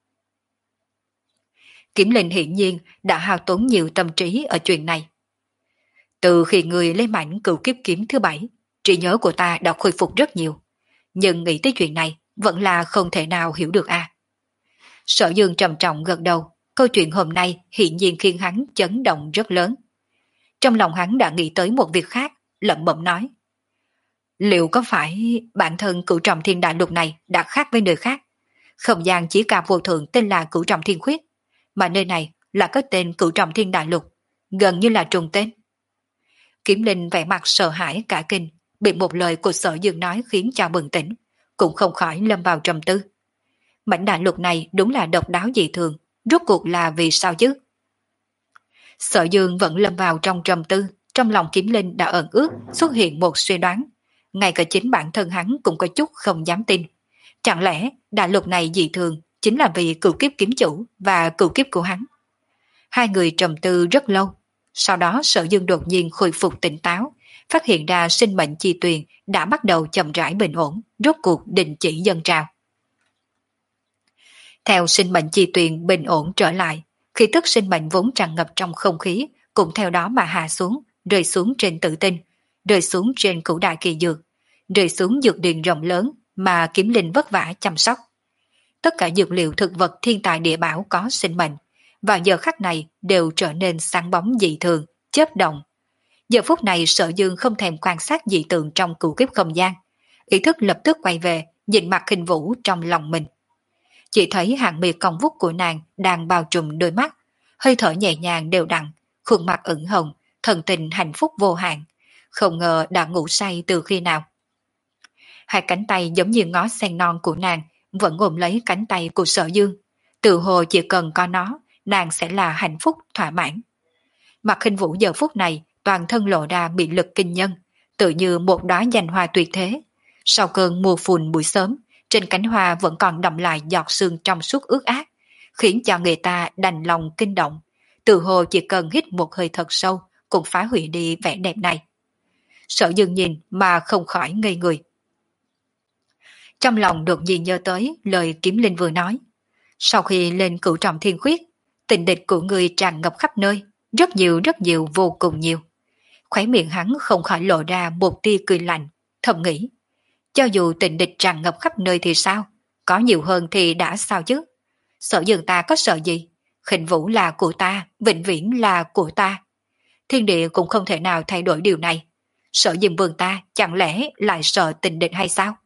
Kiếm Linh hiển nhiên đã hao tốn nhiều tâm trí ở chuyện này. Từ khi người lấy mảnh cửu kiếp kiếm thứ bảy, trí nhớ của ta đã khôi phục rất nhiều. Nhưng nghĩ tới chuyện này vẫn là không thể nào hiểu được a. À. Sở Dương trầm trọng gật đầu, câu chuyện hôm nay hiển nhiên khiến hắn chấn động rất lớn. Trong lòng hắn đã nghĩ tới một việc khác, lẩm bẩm nói. Liệu có phải bản thân cửu trọng thiên đại lục này đã khác với nơi khác? Không gian chỉ cả vô thượng tên là cửu trọng thiên khuyết, mà nơi này là có tên cửu trọng thiên đại lục, gần như là trùng tên. Kiếm Linh vẻ mặt sợ hãi cả kinh, bị một lời của Sở Dương nói khiến cho bừng tỉnh, cũng không khỏi lâm vào trầm tư. Mảnh đại lục này đúng là độc đáo dị thường, rốt cuộc là vì sao chứ? Sở Dương vẫn lâm vào trong trầm tư, trong lòng Kiếm Linh đã ẩn ước xuất hiện một suy đoán. Ngay cả chính bản thân hắn cũng có chút không dám tin. Chẳng lẽ đại lục này dị thường chính là vì cửu kiếp kiếm chủ và cửu kiếp của hắn? Hai người trầm tư rất lâu. Sau đó Sở Dương đột nhiên khôi phục tỉnh táo, phát hiện ra sinh mệnh chi tuyền đã bắt đầu chậm rãi bình ổn, rốt cuộc đình chỉ dâng trào. Theo sinh mệnh chi tuyền bình ổn trở lại, khí tức sinh mệnh vốn tràn ngập trong không khí cũng theo đó mà hạ xuống, rơi xuống trên tự tinh, rơi xuống trên cửu đại kỳ dược, rơi xuống dược điền rộng lớn mà Kiếm Linh vất vả chăm sóc. Tất cả dược liệu thực vật thiên tài địa bảo có sinh mệnh, và giờ khắc này đều trở nên sáng bóng dị thường, chớp động. Giờ phút này Sở Dương không thèm quan sát dị tượng trong cửu kiếp không gian, ý thức lập tức quay về, nhìn mặt Khinh Vũ trong lòng mình. Chỉ thấy hàng mi cong vút của nàng đang bao trùm đôi mắt, hơi thở nhẹ nhàng đều đặn, khuôn mặt ửng hồng, thần tình hạnh phúc vô hạn, không ngờ đã ngủ say từ khi nào. Hai cánh tay giống như ngó sen non của nàng vẫn ôm lấy cánh tay của Sở Dương, tự hồ chỉ cần có nó, nàng sẽ là hạnh phúc thỏa mãn. Mặt Khinh Vũ giờ phút này toàn thân lộ ra bị lực kinh nhân, tự như một đóa danh hoa tuyệt thế. Sau cơn mùa phùn buổi sớm, trên cánh hoa vẫn còn đọng lại giọt sương trong suốt ướt át, khiến cho người ta đành lòng kinh động, tự hồ chỉ cần hít một hơi thật sâu cũng phá hủy đi vẻ đẹp này. Sở Dương nhìn mà không khỏi ngây người. Trong lòng đột nhiên nhớ tới lời Kiếm Linh vừa nói. Sau khi lên cửu trọng thiên khuyết, tình địch của người tràn ngập khắp nơi, rất nhiều rất nhiều vô cùng nhiều. Khóe miệng hắn không khỏi lộ ra một tia cười lạnh, thầm nghĩ. Cho dù tình địch tràn ngập khắp nơi thì sao? Có nhiều hơn thì đã sao chứ? Sở Dương ta có sợ gì? Khinh Vũ là của ta, vĩnh viễn là của ta. Thiên địa cũng không thể nào thay đổi điều này. Sở Dương vương ta chẳng lẽ lại sợ tình địch hay sao?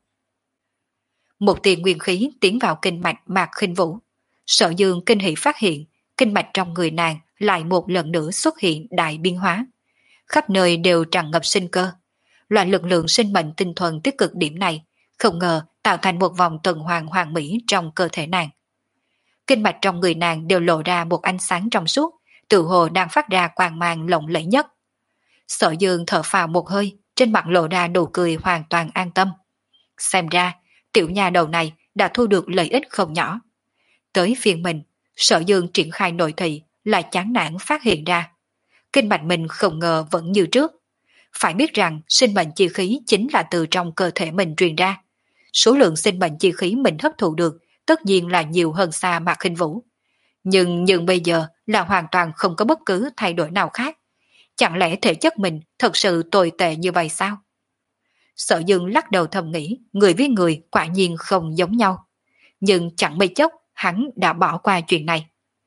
Một tiền nguyên khí tiến vào kinh mạch Mạc Khinh Vũ. Sở Dương kinh hỉ phát hiện, kinh mạch trong người nàng lại một lần nữa xuất hiện đại biến hóa. Khắp nơi đều tràn ngập sinh cơ. Loại lực lượng sinh mệnh tinh thuần tích cực điểm này, không ngờ tạo thành một vòng tuần hoàn hoàn mỹ trong cơ thể nàng. Kinh mạch trong người nàng đều lộ ra một ánh sáng trong suốt, tự hồ đang phát ra quang mang lộng lẫy nhất. Sở Dương thở phào một hơi, trên mặt lộ ra nụ cười hoàn toàn an tâm. Xem ra, tiểu nhà đầu này đã thu được lợi ích không nhỏ. Tới phiên mình, Sở Dương triển khai nội thị, lại chán nản phát hiện ra. Kinh mạch mình không ngờ vẫn như trước. Phải biết rằng sinh mệnh chi khí chính là từ trong cơ thể mình truyền ra. Số lượng sinh mệnh chi khí mình hấp thụ được tất nhiên là nhiều hơn xa Mạc Khinh Vũ. Nhưng nhưng bây giờ là hoàn toàn không có bất cứ thay đổi nào khác. Chẳng lẽ thể chất mình thật sự tồi tệ như vậy sao? Sở Dương lắc đầu thầm nghĩ, người với người quả nhiên không giống nhau. Nhưng chẳng mấy chốc, hắn đã bỏ qua chuyện này.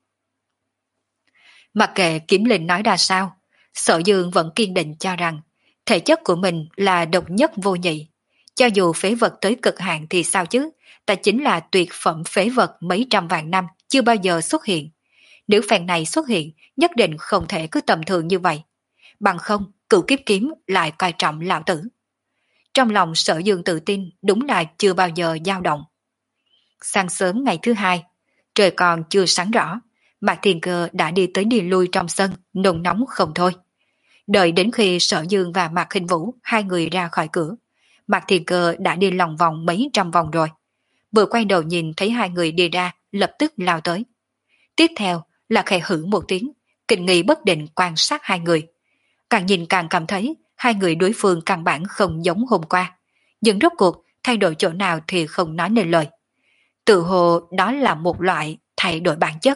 Mặc kệ Kiếm Linh nói ra sao, Sở Dương vẫn kiên định cho rằng thể chất của mình là độc nhất vô nhị. Cho dù phế vật tới cực hạn thì sao chứ, ta chính là tuyệt phẩm phế vật mấy trăm vạn năm chưa bao giờ xuất hiện. Nếu phèn này xuất hiện, nhất định không thể cứ tầm thường như vậy. Bằng không, cửu kiếp kiếm lại coi trọng lão tử. Trong lòng Sở Dương tự tin đúng là chưa bao giờ dao động. Sáng sớm ngày thứ hai, trời còn chưa sáng rõ, Mạc Thiên Cơ đã đi tới đi lui trong sân, nôn nóng không thôi. Đợi đến khi Sở Dương và Mạc Khinh Vũ hai người ra khỏi cửa, Mạc Thiên Cơ đã đi lòng vòng mấy trăm vòng rồi. Vừa quay đầu nhìn thấy hai người đi ra, lập tức lao tới. Tiếp theo là khẽ hử một tiếng, kinh nghi bất định quan sát hai người. Càng nhìn càng cảm thấy hai người đối phương căn bản không giống hôm qua. Nhưng rốt cuộc thay đổi chỗ nào thì không nói nên lời. Tự hồ đó là một loại thay đổi bản chất.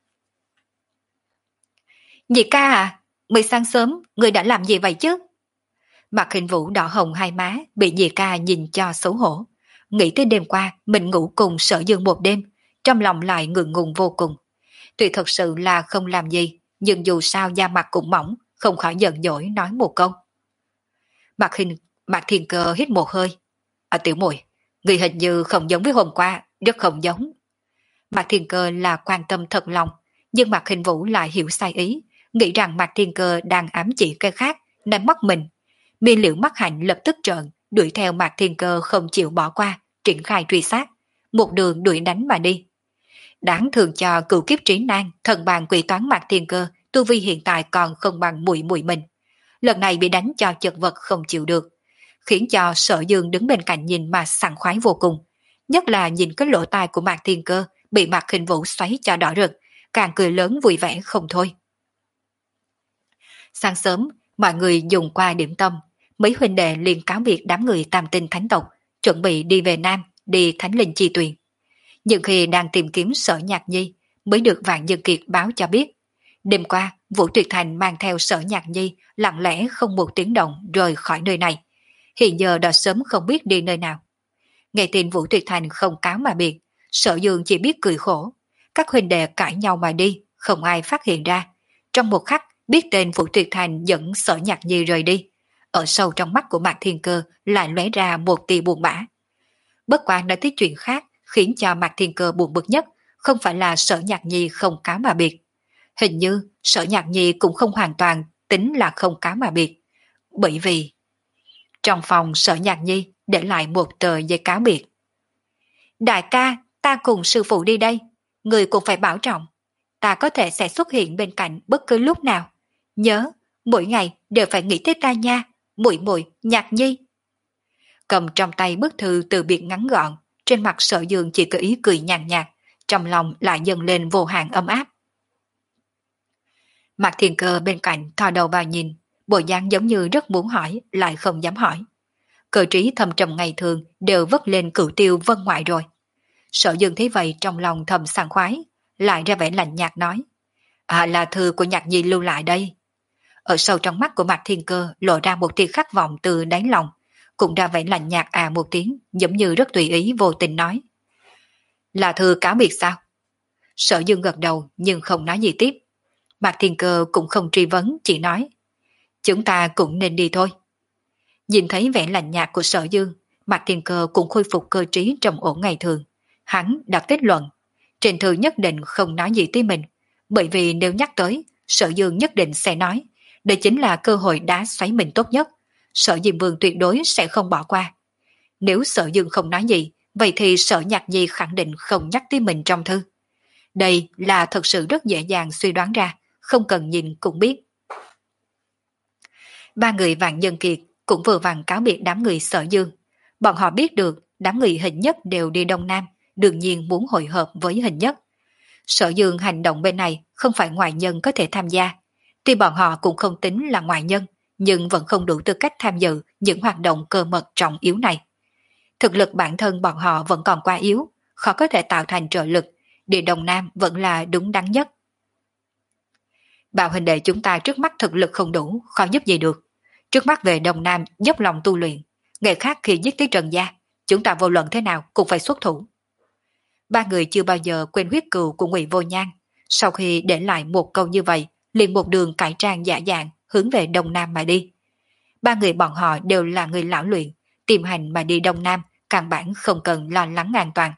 Nhị ca à, mới sáng sớm, người đã làm gì vậy chứ? Mặt Hình Vũ đỏ hồng hai má, bị nhị ca nhìn cho xấu hổ. Nghĩ tới đêm qua, mình ngủ cùng Sở Dương một đêm, trong lòng lại ngượng ngùng vô cùng. Tuy thật sự là không làm gì, nhưng dù sao da mặt cũng mỏng, không khỏi giận dỗi nói một câu. Mạc Hình, Mạc Thiên Cơ hít một hơi. À tiểu muội, người hình như không giống với hôm qua, rất không giống. Mạc Thiên Cơ là quan tâm thật lòng, nhưng Mạc Hình Vũ lại hiểu sai ý, nghĩ rằng Mạc Thiên Cơ đang ám chỉ cái khác, nên mất mình. Mi liễu mắt hạnh lập tức trợn, đuổi theo Mạc Thiên Cơ không chịu bỏ qua, triển khai truy sát, một đường đuổi đánh mà đi. Đáng thường cho cửu kiếp trí nan, thần bàn quỷ toán Mạc Thiên Cơ, tu vi hiện tại còn không bằng muội muội mình. Lần này bị đánh cho chật vật không chịu được, khiến cho Sở Dương đứng bên cạnh nhìn mà sảng khoái vô cùng. Nhất là nhìn cái lỗ tai của Mạc Thiên Cơ bị Mạc Hình Vũ xoáy cho đỏ rực, càng cười lớn vui vẻ không thôi. Sáng sớm, mọi người dùng qua điểm tâm, mấy huynh đệ liền cáo biệt đám người tam tinh thánh tộc, chuẩn bị đi về Nam, đi Thánh Linh Chi Tuyền. Nhưng khi đang tìm kiếm Sở Nhạc Nhi, mới được Vạn Dân Kiệt báo cho biết. Đêm qua, Vũ Tuyệt Thành mang theo Sở Nhạc Nhi lặng lẽ không một tiếng động rời khỏi nơi này. Hiện giờ đã sớm không biết đi nơi nào. Nghe tin Vũ Tuyệt Thành không cáo mà biệt, Sở Dương chỉ biết cười khổ. Các huynh đệ cãi nhau mà đi, không ai phát hiện ra. Trong một khắc, biết tên Vũ Tuyệt Thành dẫn Sở Nhạc Nhi rời đi. Ở sâu trong mắt của Mạc Thiên Cơ lại lóe ra một tia buồn bã. Bất quá nói tới chuyện khác, khiến cho Mạc Thiên Cơ buồn bực nhất, không phải là Sở Nhạc Nhi không cáo mà biệt. Hình như Sở Nhạc Nhi cũng không hoàn toàn tính là không cáo mà biệt. Bởi vì trong phòng Sở Nhạc Nhi để lại một tờ giấy cáo biệt. Đại ca, ta cùng sư phụ đi đây, người cũng phải bảo trọng. Ta có thể sẽ xuất hiện bên cạnh bất cứ lúc nào. Nhớ, mỗi ngày đều phải nghĩ tới ta nha, muội muội Nhạc Nhi. Cầm trong tay bức thư từ biệt ngắn gọn, trên mặt Sở Dương chỉ có ý cười nhàn nhạt, trong lòng lại dâng lên vô hạn ấm áp. Mạc Thiên Cơ bên cạnh thò đầu vào nhìn, bộ dáng giống như rất muốn hỏi, lại không dám hỏi. Cơ trí thầm trầm ngày thường đều vất lên cửu tiêu vân ngoại rồi. Sở Dương thấy vậy trong lòng thầm sảng khoái, lại ra vẻ lạnh nhạt nói. À, là thư của Nhạc Nhi lưu lại đây. Ở sâu trong mắt của Mạc Thiên Cơ lộ ra một tia khát vọng từ đáy lòng, cũng ra vẻ lạnh nhạt à một tiếng, giống như rất tùy ý vô tình nói. Là thư cáo biệt sao? Sở Dương gật đầu nhưng không nói gì tiếp. Mạc Thiên Cơ cũng không truy vấn, chỉ nói. Chúng ta cũng nên đi thôi. Nhìn thấy vẻ lạnh nhạt của Sở Dương, Mạc Thiên Cơ cũng khôi phục cơ trí trầm ổn ngày thường. Hắn đã kết luận, trên thư nhất định không nói gì tới mình, bởi vì nếu nhắc tới, Sở Dương nhất định sẽ nói, đây chính là cơ hội đá xoáy mình tốt nhất, Sở Diêm Vương tuyệt đối sẽ không bỏ qua. Nếu Sở Dương không nói gì, vậy thì Sở Nhạc Nhi khẳng định không nhắc tới mình trong thư. Đây là thật sự rất dễ dàng suy đoán ra, không cần nhìn cũng biết. Ba người Vạn Dân Kiệt cũng vừa vặn cáo biệt đám người Sở Dương. Bọn họ biết được đám người Hình Nhất đều đi Đông Nam, đương nhiên muốn hội hợp với Hình Nhất. Sở Dương hành động bên này không phải ngoại nhân có thể tham gia. Tuy bọn họ cũng không tính là ngoại nhân, nhưng vẫn không đủ tư cách tham dự những hoạt động cơ mật trọng yếu này. Thực lực bản thân bọn họ vẫn còn quá yếu, khó có thể tạo thành trợ lực, địa Đông Nam vẫn là đúng đắn nhất. Bạo huynh đệ chúng ta trước mắt thực lực không đủ, khó giúp gì được. Trước mắt về Đông Nam dốc lòng tu luyện, ngày khác khi giết tới Trần Gia, chúng ta vô luận thế nào cũng phải xuất thủ. Ba người chưa bao giờ quên huyết cừu của Ngụy Vô Nhan, sau khi để lại một câu như vậy, liền một đường cải trang giả dạng hướng về Đông Nam mà đi. Ba người bọn họ đều là người lão luyện, tìm hành mà đi Đông Nam, căn bản không cần lo lắng an toàn.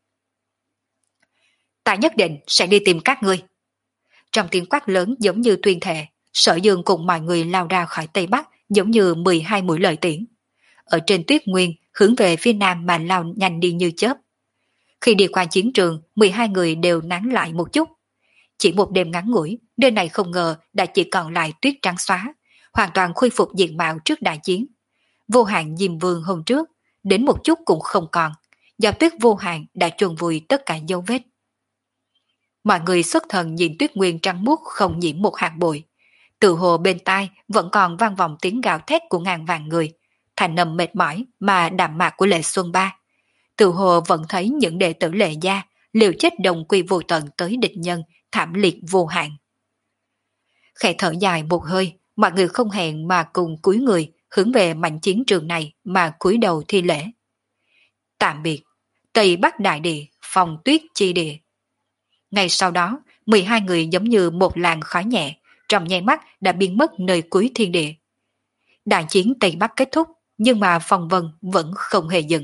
Ta nhất định sẽ đi tìm các ngươi. Trong tiếng quát lớn giống như tuyên thệ, Sở Dương cùng mọi người lao ra khỏi Tây Bắc giống như mười hai mũi lợi tiễn. Ở trên tuyết nguyên hướng về phía nam mà lao nhanh đi như chớp. Khi đi qua chiến trường, mười hai người đều nán lại một chút. Chỉ một đêm ngắn ngủi, nơi này không ngờ đã chỉ còn lại tuyết trắng xóa, hoàn toàn khôi phục diện mạo trước đại chiến. Vô hạn Diêm Vương hôm trước, đến một chút cũng không còn, do tuyết vô hạn đã chôn vùi tất cả dấu vết. Mọi người xuất thần nhìn tuyết nguyên trắng muốt không nhiễm một hạt bụi. Từ hồ bên tai vẫn còn vang vọng tiếng gào thét của ngàn vạn người, thành âm mệt mỏi mà đạm mạc của Lệ Xuân Ba. Từ hồ vẫn thấy những đệ tử Lệ gia liều chết đồng quy vô tận tới địch nhân, thảm liệt vô hạn. Khẽ thở dài một hơi, mọi người không hẹn mà cùng cúi người hướng về mảnh chiến trường này mà cúi đầu thi lễ. Tạm biệt, Tây Bắc Đại Địa, Phong Tuyết Chi Địa. Ngay sau đó, mười hai người giống như một làn khói nhẹ, trong nháy mắt đã biến mất nơi cuối thiên địa. Đại chiến Tây Bắc kết thúc, nhưng mà phong vân vẫn không hề dừng.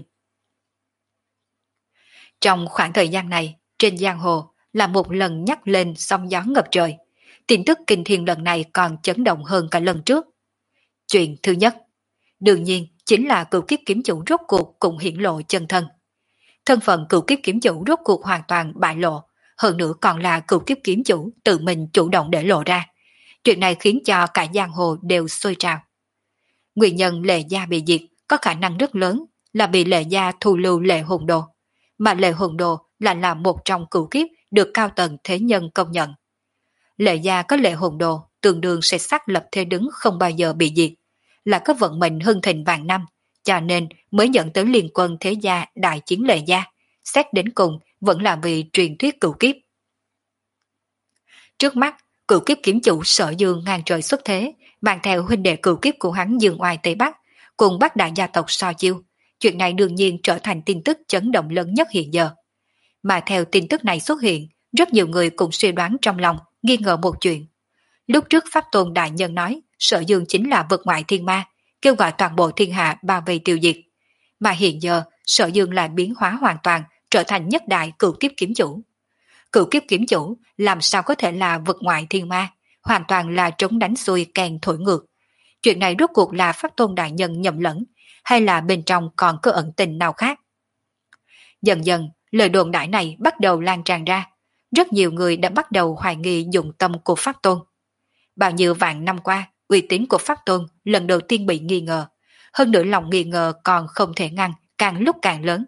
Trong khoảng thời gian này, trên giang hồ là một lần nhắc lên sóng gió ngập trời. Tin tức kinh thiên lần này còn chấn động hơn cả lần trước. Chuyện thứ nhất, đương nhiên chính là cửu kiếp kiếm chủ rốt cuộc cũng hiển lộ chân thân. Thân phận cửu kiếp kiếm chủ rốt cuộc hoàn toàn bại lộ, hơn nữa còn là cửu kiếp kiếm chủ tự mình chủ động để lộ ra. Chuyện này khiến cho cả giang hồ đều sôi trào. Nguyên nhân Lệ gia bị diệt có khả năng rất lớn là bị Lệ gia thu lưu Lệ Hồn Đồ, mà Lệ Hồn Đồ là là một trong cửu kiếp được cao tầng thế nhân công nhận. Lệ gia có Lệ Hồn Đồ tương đương sẽ xác lập thế đứng không bao giờ bị diệt, là có vận mệnh hưng thịnh vạn năm, cho nên mới dẫn tới liên quân thế gia đại chiến Lệ gia, xét đến cùng vẫn là vì truyền thuyết cửu kiếp. Trước mắt, cửu kiếp kiếm chủ Sở Dương ngang trời xuất thế, mang theo huynh đệ cửu kiếp của hắn Dương Oai Tây Bắc, cùng bắt đại gia tộc so chiêu. Chuyện này đương nhiên trở thành tin tức chấn động lớn nhất hiện giờ. Mà theo tin tức này xuất hiện, rất nhiều người cũng suy đoán trong lòng, nghi ngờ một chuyện. Lúc trước Pháp Tôn Đại Nhân nói, Sở Dương chính là vực ngoại thiên ma, kêu gọi toàn bộ thiên hạ bao vây tiêu diệt. Mà hiện giờ, Sở Dương lại biến hóa hoàn toàn, trở thành nhất đại cửu kiếp kiếm chủ. Cửu kiếp kiếm chủ làm sao có thể là vực ngoại thiên ma, hoàn toàn là trống đánh xuôi kèn thổi ngược. Chuyện này rốt cuộc là Pháp Tôn Đại Nhân nhầm lẫn, hay là bên trong còn có ẩn tình nào khác? Dần dần, lời đồn đại này bắt đầu lan tràn ra. Rất nhiều người đã bắt đầu hoài nghi dụng tâm của Pháp Tôn. Bao nhiêu vạn năm qua, uy tín của Pháp Tôn lần đầu tiên bị nghi ngờ. Hơn nữa lòng nghi ngờ còn không thể ngăn, càng lúc càng lớn.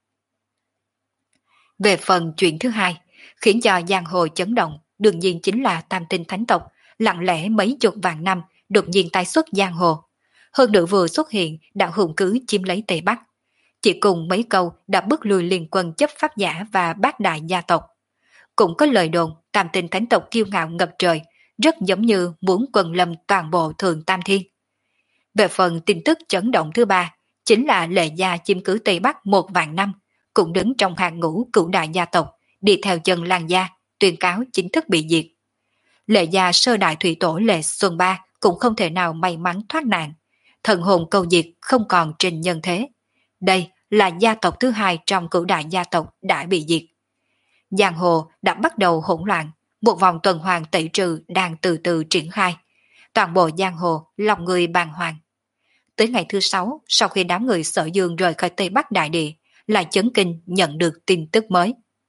Về phần chuyện thứ hai, khiến cho giang hồ chấn động, đương nhiên chính là Tam Tinh Thánh Tộc, lặng lẽ mấy chục vạn năm, đột nhiên tái xuất giang hồ. Hơn nữa vừa xuất hiện đã hùng cứ chiếm lấy Tây Bắc. Chỉ cùng mấy câu đã bức lùi liên quân chấp pháp giả và bát đại gia tộc. Cũng có lời đồn Tam Tinh Thánh Tộc kiêu ngạo ngập trời, rất giống như muốn quần lâm toàn bộ Thường Tam Thiên. Về phần tin tức chấn động thứ ba, chính là Lệ gia chiếm cứ Tây Bắc một vạn năm, cũng đứng trong hàng ngũ cửu đại gia tộc, đi theo chân Lan gia, tuyên cáo chính thức bị diệt. Lệ gia sơ đại thủy tổ Lệ Xuân Ba cũng không thể nào may mắn thoát nạn, thần hồn câu diệt không còn trên nhân thế. Đây là gia tộc thứ hai trong cửu đại gia tộc đã bị diệt. Giang hồ đã bắt đầu hỗn loạn, một vòng tuần hoàn tẩy trừ đang từ từ triển khai. Toàn bộ giang hồ lòng người bàng hoàng. Tới ngày thứ sáu, sau khi đám người Sở Dương rời khỏi Tây Bắc Đại Địa, lại chấn kinh nhận được tin tức mới.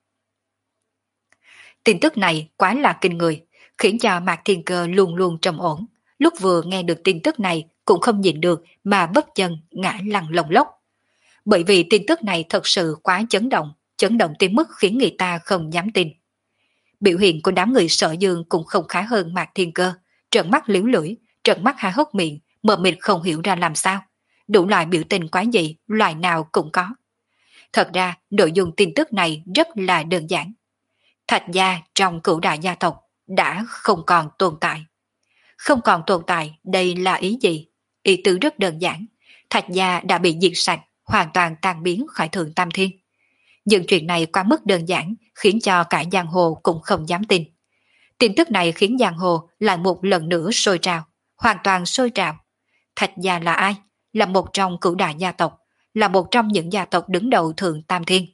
Tin tức này quá là kinh người, khiến cho Mạc Thiên Cơ luôn luôn trầm ổn. Lúc vừa nghe được tin tức này cũng không nhịn được mà bấp chân ngã lăn lồng lốc. Bởi vì tin tức này thật sự quá chấn động, chấn động tới mức khiến người ta không dám tin. Biểu hiện của đám người Sở Dương cũng không khá hơn Mạc Thiên Cơ, trợn mắt liếu lưỡi, trợn mắt há hốc miệng, mờ mịt không hiểu ra làm sao. Đủ loại biểu tình quái dị, loại nào cũng có. Thật ra, nội dung tin tức này rất là đơn giản. Thạch gia trong cửu đại gia tộc đã không còn tồn tại. Không còn tồn tại đây là ý gì? Ý tứ rất đơn giản. Thạch gia đã bị diệt sạch, hoàn toàn tan biến khỏi thượng tam thiên. Nhưng chuyện này quá mức đơn giản, khiến cho cả giang hồ cũng không dám tin. Tin tức này khiến giang hồ lại một lần nữa sôi trào, hoàn toàn sôi trào. Thạch gia là ai? Là một trong cửu đại gia tộc, là một trong những gia tộc đứng đầu thượng tam thiên.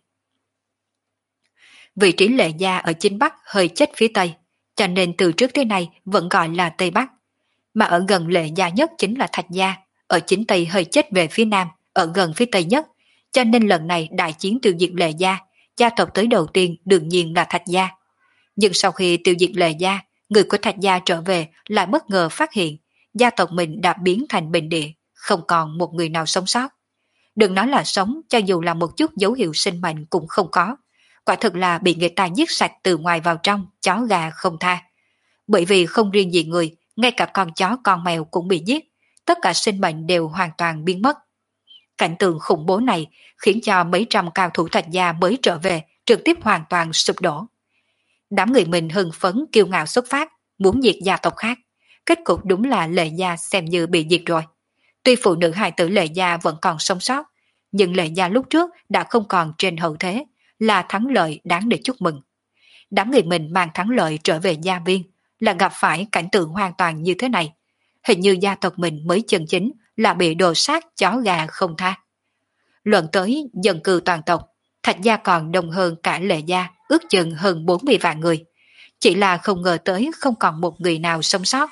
Vị trí Lệ gia ở chính Bắc hơi chết phía Tây, cho nên từ trước tới nay vẫn gọi là Tây Bắc. Mà ở gần Lệ gia nhất chính là Thạch gia, ở chính Tây hơi chết về phía Nam, ở gần phía Tây nhất, cho nên lần này đại chiến tiêu diệt Lệ gia, gia tộc tới đầu tiên đương nhiên là Thạch gia. Nhưng sau khi tiêu diệt Lệ gia, người của Thạch gia trở về lại bất ngờ phát hiện gia tộc mình đã biến thành bình địa, không còn một người nào sống sót. Đừng nói là sống, cho dù là một chút dấu hiệu sinh mệnh cũng không có. Quả thực là bị người ta giết sạch từ ngoài vào trong, chó gà không tha. Bởi vì không riêng gì người, ngay cả con chó con mèo cũng bị giết, tất cả sinh mệnh đều hoàn toàn biến mất. Cảnh tượng khủng bố này khiến cho mấy trăm cao thủ Thạch gia mới trở về trực tiếp hoàn toàn sụp đổ. Đám người mình hưng phấn kiêu ngạo xuất phát, muốn diệt gia tộc khác. Kết cục đúng là Lệ gia xem như bị diệt rồi. Tuy phụ nữ hài tử Lệ gia vẫn còn sống sót, nhưng Lệ gia lúc trước đã không còn trên hậu thế, là thắng lợi đáng để chúc mừng. Đám người mình mang thắng lợi trở về gia viên, là gặp phải cảnh tượng hoàn toàn như thế này. Hình như gia tộc mình mới chân chính là bị đồ sát chó gà không tha. Luận tới dân cư toàn tộc, Thạch gia còn đông hơn cả Lệ gia, ước chừng hơn bốn mươi vạn người. Chỉ là không ngờ tới không còn một người nào sống sót.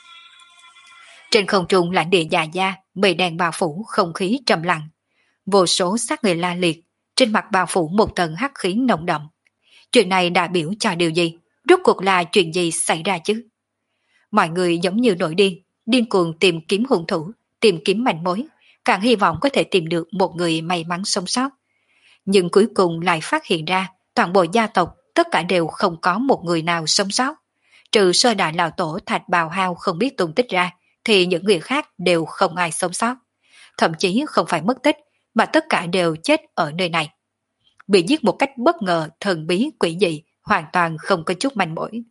Trên không trung lãnh địa già gia, mây đen bao phủ không khí trầm lặng. Vô số xác người la liệt, trên mặt bao phủ một tầng hắc khí nồng đậm. Chuyện này đại biểu cho điều gì? Rốt cuộc là chuyện gì xảy ra chứ? Mọi người giống như nổi điên, điên cuồng tìm kiếm hung thủ, tìm kiếm manh mối, càng hy vọng có thể tìm được một người may mắn sống sót. Nhưng cuối cùng lại phát hiện ra toàn bộ gia tộc tất cả đều không có một người nào sống sót. Trừ sơ đại lão tổ Thạch Bào Hao không biết tung tích ra, thì những người khác đều không ai sống sót. Thậm chí không phải mất tích, mà tất cả đều chết ở nơi này. Bị giết một cách bất ngờ, thần bí, quỷ dị, hoàn toàn không có chút manh mối.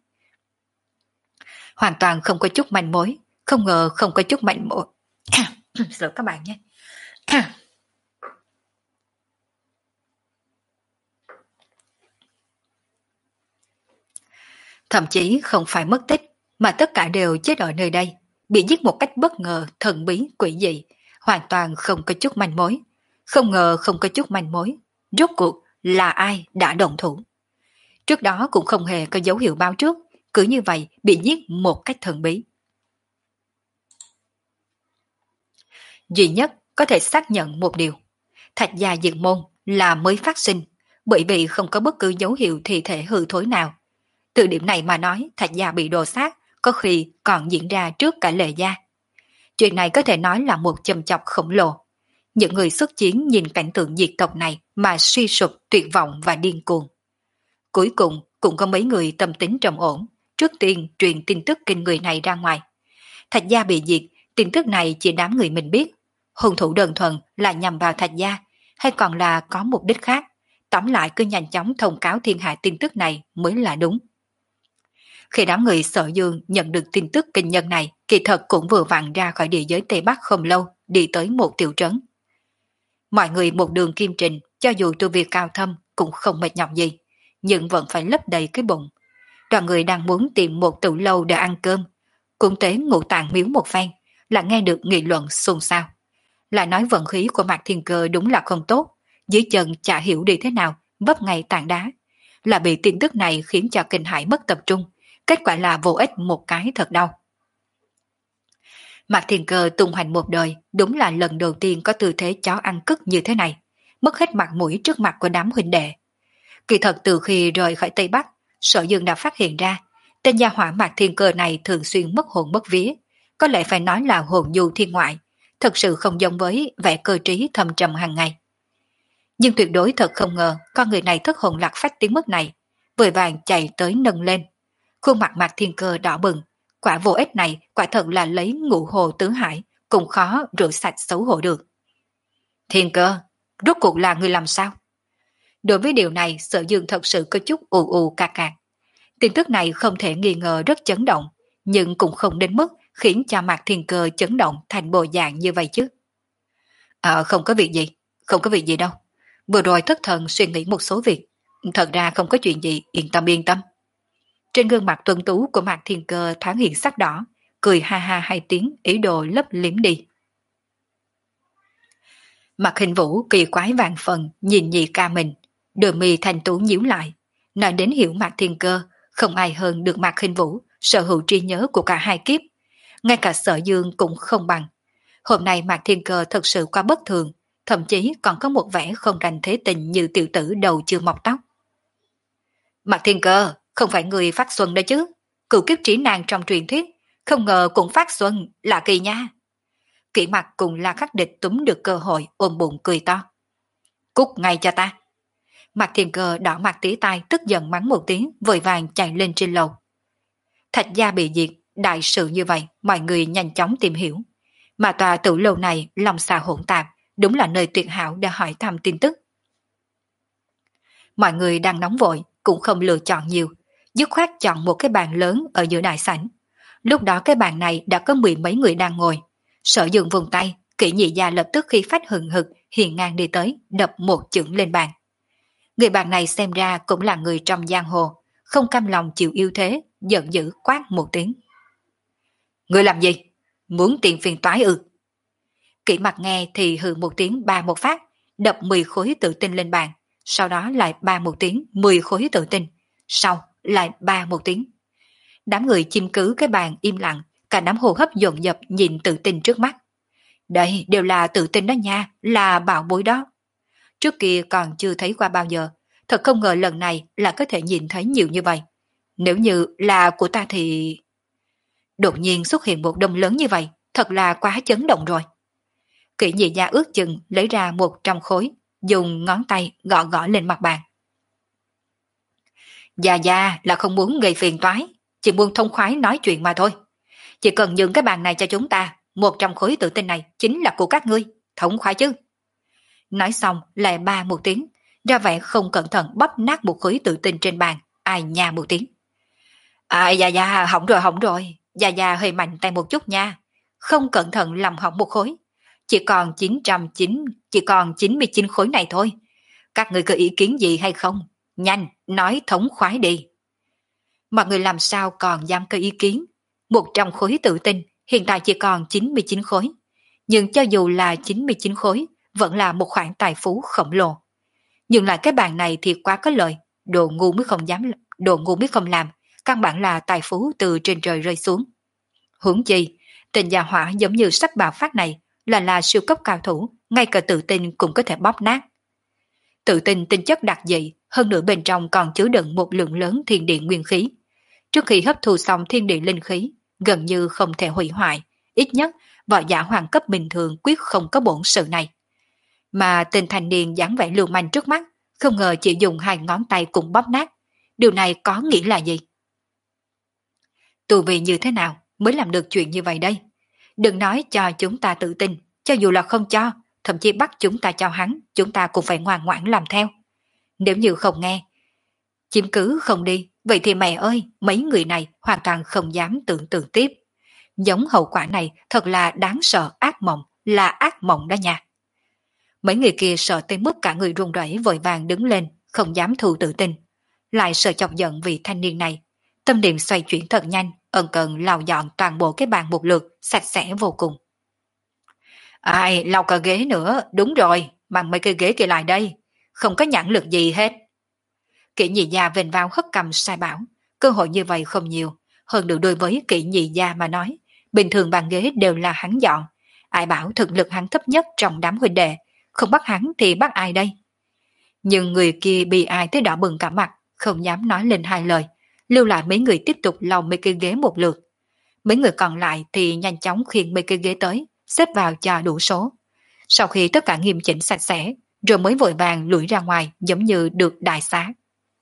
Hoàn toàn không có chút manh mối, không ngờ không có chút manh mối. Sợ các bạn nhé. Thậm chí không phải mất tích, mà tất cả đều chết ở nơi đây, bị giết một cách bất ngờ, thần bí, quỷ dị, hoàn toàn không có chút manh mối. Không ngờ không có chút manh mối, rốt cuộc là ai đã động thủ. Trước đó cũng không hề có dấu hiệu báo trước, cứ như vậy bị giết một cách thần bí. Duy nhất có thể xác nhận một điều, Thạch gia diệt môn là mới phát sinh, bởi vì không có bất cứ dấu hiệu thi thể hư thối nào. Từ điểm này mà nói, Thạch gia bị đồ sát có khi còn diễn ra trước cả Lệ gia. Chuyện này có thể nói là một châm chọc khổng lồ. Những người xuất chiến nhìn cảnh tượng diệt tộc này mà suy sụp, tuyệt vọng và điên cuồng. Cuối cùng cũng có mấy người tâm tính trầm ổn, trước tiên truyền tin tức kinh người này ra ngoài. Thạch gia bị diệt, tin tức này chỉ đám người mình biết. Hung thủ đơn thuần là nhằm vào Thạch gia, hay còn là có mục đích khác. Tóm lại cứ nhanh chóng thông cáo thiên hạ tin tức này mới là đúng. Khi đám người Sở Dương nhận được tin tức kinh nhân này, kỳ thật cũng vừa vặn ra khỏi địa giới Tây Bắc không lâu, đi tới một tiểu trấn. Mọi người một đường kim trình, cho dù tu vi cao thâm cũng không mệt nhọc gì, nhưng vẫn phải lấp đầy cái bụng. Đoàn người đang muốn tìm một tủ lâu để ăn cơm, cũng tế ngũ tạng miếu một phen, là nghe được nghị luận xôn xao. Lại nói vận khí của Mạc Thiên Cơ đúng là không tốt, dưới chân chả hiểu đi thế nào, vấp ngay tảng đá. Là bị tin tức này khiến cho kinh hãi mất tập trung, kết quả là vô ích một cái thật đau. Mạc Thiên Cơ tung hoành một đời, đúng là lần đầu tiên có tư thế chó ăn cứt như thế này, mất hết mặt mũi trước mặt của đám huynh đệ. Kỳ thật từ khi rời khỏi Tây Bắc, Sở Dương đã phát hiện ra, tên gia hỏa Mạc Thiên Cơ này thường xuyên mất hồn mất vía, có lẽ phải nói là hồn du thiên ngoại, thật sự không giống với vẻ cơ trí thâm trầm hàng ngày. Nhưng tuyệt đối thật không ngờ con người này thất hồn lạc phách tiếng mất này, vội vàng chạy tới nâng lên. Khuôn mặt Mạc Thiên Cơ đỏ bừng, quả vô ích này quả thật là lấy ngũ hồ tứ hải, cũng khó rửa sạch xấu hổ được. Thiên Cơ, rốt cuộc là người làm sao? Đối với điều này, Sở Dương thật sự có chút ù ù cà cạc, Tin tức này không thể nghi ngờ rất chấn động, nhưng cũng không đến mức khiến cho Mạc Thiên Cơ chấn động thành bộ dạng như vậy chứ. À, không có việc gì, không có việc gì đâu. Vừa rồi thất thần suy nghĩ một số việc. Thật ra không có chuyện gì, yên tâm yên tâm. Trên gương mặt tuấn tú của Mạc Thiên Cơ thoáng hiện sắc đỏ, cười ha ha hai tiếng, ý đồ lấp liếm đi. Mạc Hình Vũ kỳ quái vàng phần nhìn nhị ca mình, đôi mi thành tú nhíu lại, nói đến hiểu Mạc Thiên Cơ, không ai hơn được Mạc Hình Vũ sở hữu trí nhớ của cả hai kiếp, ngay cả Sở Dương cũng không bằng. Hôm nay Mạc Thiên Cơ thật sự quá bất thường, thậm chí còn có một vẻ không rành thế tình như tiểu tử đầu chưa mọc tóc. Mạc Thiên Cơ, không phải người phát xuân đấy chứ, cựu kiếp trí nàng trong truyền thuyết, không ngờ cũng phát xuân, lạ kỳ nha. Kỷ Mặc cùng La Khắc Địch túm được cơ hội ôm bụng cười to. Cút ngay cho ta. Mạc Thiên Cơ đỏ mặt tía tai tức giận mắng một tiếng, vội vàng chạy lên trên lầu. Thạch gia bị diệt, đại sự như vậy, mọi người nhanh chóng tìm hiểu. Mà tòa tử lầu này lòng xà hỗn tạp, đúng là nơi tuyệt hảo để hỏi thăm tin tức. Mọi người đang nóng vội, cũng không lựa chọn nhiều, dứt khoát chọn một cái bàn lớn ở giữa đại sảnh. Lúc đó cái bàn này đã có mười mấy người đang ngồi. Sở Dương vùng tay, Kỷ Nhị Gia lập tức khí phách hừng hực hiền ngang đi tới, đập một chưởng lên bàn. Người bạn này xem ra cũng là người trong giang hồ, không cam lòng chịu yêu thế, giận dữ quát một tiếng. Người làm gì? Muốn tiền phiền toái ư? Kỷ Mặc nghe thì hừ một tiếng ba một phát, đập mười khối tự tinh lên bàn, sau đó lại ba một tiếng mười khối tự tinh, sau lại ba một tiếng. Đám người chim cứ cái bàn im lặng, cả đám hô hấp dồn dập nhìn tự tinh trước mắt. Đây đều là tự tinh đó nha, là bảo bối đó. Trước kia còn chưa thấy qua bao giờ, thật không ngờ lần này là có thể nhìn thấy nhiều như vậy. Nếu như là của ta thì... Đột nhiên xuất hiện một đông lớn như vậy, thật là quá chấn động rồi. Kỷ Nhị Gia ước chừng lấy ra một trăm khối, dùng ngón tay gõ gõ lên mặt bàn. Già già là không muốn gây phiền toái, chỉ muốn thông khoái nói chuyện mà thôi. Chỉ cần nhường cái bàn này cho chúng ta, một trăm khối tự tin này chính là của các ngươi, thống khoái chứ. Nói xong lại ba một tiếng, ra vẻ không cẩn thận bóp nát một khối tự tin trên bàn, ai nha một tiếng. À già già, hỏng rồi hỏng rồi, già già hơi mạnh tay một chút nha, không cẩn thận làm hỏng một khối. Chỉ còn chín trăm chín, chỉ còn chín mươi chín khối này thôi. Các người có ý kiến gì hay không? Nhanh, nói thống khoái đi. Mọi người làm sao còn dám có ý kiến? Một trăm khối tự tin, hiện tại chỉ còn chín mươi chín khối. Nhưng cho dù là chín mươi chín khối, vẫn là một khoản tài phú khổng lồ. Nhưng lại cái bàn này thì quá có lợi, đồ ngu mới không dám, đồ ngu mới không làm, căn bản là tài phú từ trên trời rơi xuống. Huống chi, tình gia hỏa giống như sách bạo phát này, là là siêu cấp cao thủ, ngay cả tự tin cũng có thể bóp nát. Tự tin tinh chất đặc dị, hơn nữa bên trong còn chứa đựng một lượng lớn thiên địa nguyên khí. Trước khi hấp thu xong thiên địa linh khí, gần như không thể hủy hoại, ít nhất võ giả hoàng cấp bình thường quyết không có bổn sự này. Mà tên thanh niên dáng vẻ lưu manh trước mắt, không ngờ chỉ dùng hai ngón tay cùng bóp nát. Điều này có nghĩa là gì? Tu vi như thế nào mới làm được chuyện như vậy đây? Đừng nói cho chúng ta tự tin, cho dù là không cho, thậm chí bắt chúng ta cho hắn, chúng ta cũng phải ngoan ngoãn làm theo. Nếu như không nghe, chiếm cứ không đi, vậy thì mẹ ơi, mấy người này hoàn toàn không dám tưởng tượng tiếp. Giống hậu quả này thật là đáng sợ, ác mộng, là ác mộng đó nha. Mấy người kia sợ tới mức cả người run rẩy vội vàng đứng lên, không dám thù tự tin. Lại sợ chọc giận vị thanh niên này. Tâm niệm xoay chuyển thật nhanh, ân cần lau dọn toàn bộ cái bàn một lượt, sạch sẽ vô cùng. Ai, lau cả ghế nữa, đúng rồi, mang mấy cái ghế kia lại đây, không có nhãn lực gì hết. Kỷ Nhị Gia vênh vào hất cầm sai bảo, cơ hội như vậy không nhiều, hơn nữa đối với Kỷ Nhị Gia mà nói, bình thường bàn ghế đều là hắn dọn, ai bảo thực lực hắn thấp nhất trong đám huynh đệ, không bắt hắn thì bắt ai đây? Nhưng người kia bị ai tới đỏ bừng cả mặt, không dám nói lên hai lời, lưu lại mấy người tiếp tục lau mấy cái ghế một lượt. Mấy người còn lại thì nhanh chóng khiêng mấy cái ghế tới, xếp vào cho đủ số. Sau khi tất cả nghiêm chỉnh sạch sẽ, rồi mới vội vàng lủi ra ngoài giống như được đại xá.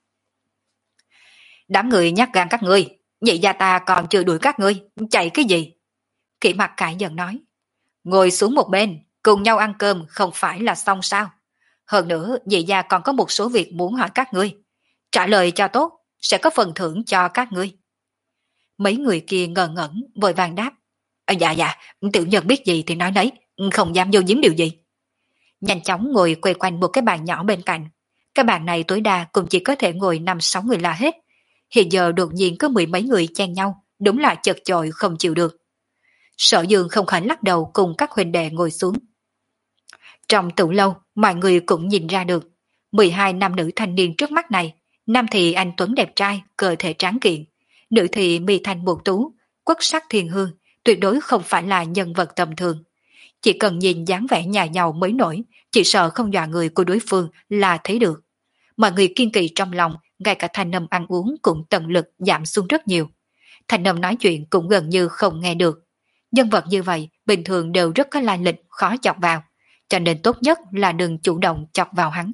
Đám người nhát gan các ngươi, nhị gia ta còn chưa đuổi các ngươi, chạy cái gì? Kỷ Mặc cãi giận nói. Ngồi xuống một bên, cùng nhau ăn cơm không phải là xong sao? Hơn nữa, nhị gia còn có một số việc muốn hỏi các ngươi. Trả lời cho tốt, sẽ có phần thưởng cho các ngươi. Mấy người kia ngờ ngẩn, vội vàng đáp. À, dạ dạ, tiểu nhân biết gì thì nói nấy, không dám vô giếm điều gì. Nhanh chóng ngồi quay quanh một cái bàn nhỏ bên cạnh. Cái bàn này tối đa cũng chỉ có thể ngồi năm sáu người là hết. Hiện giờ đột nhiên có mười mấy người chen nhau, đúng là chật chội không chịu được. Sở Dương không khỏi lắc đầu cùng các huynh đệ ngồi xuống. Trong tủ lâu, mọi người cũng nhìn ra được, mười hai nam nữ thanh niên trước mắt này, nam thì anh tuấn đẹp trai, cơ thể tráng kiện, nữ thì mi thanh mục tú, quốc sắc thiên hương, tuyệt đối không phải là nhân vật tầm thường. Chỉ cần nhìn dáng vẻ nhà giàu mới nổi, chỉ sợ không dọa người của đối phương là thấy được. Mọi người kiên kỳ trong lòng, ngay cả thanh âm ăn uống cũng tận lực giảm xuống rất nhiều. Thanh âm nói chuyện cũng gần như không nghe được. Nhân vật như vậy bình thường đều rất có lai lịch, khó chọc vào, cho nên tốt nhất là đừng chủ động chọc vào hắn.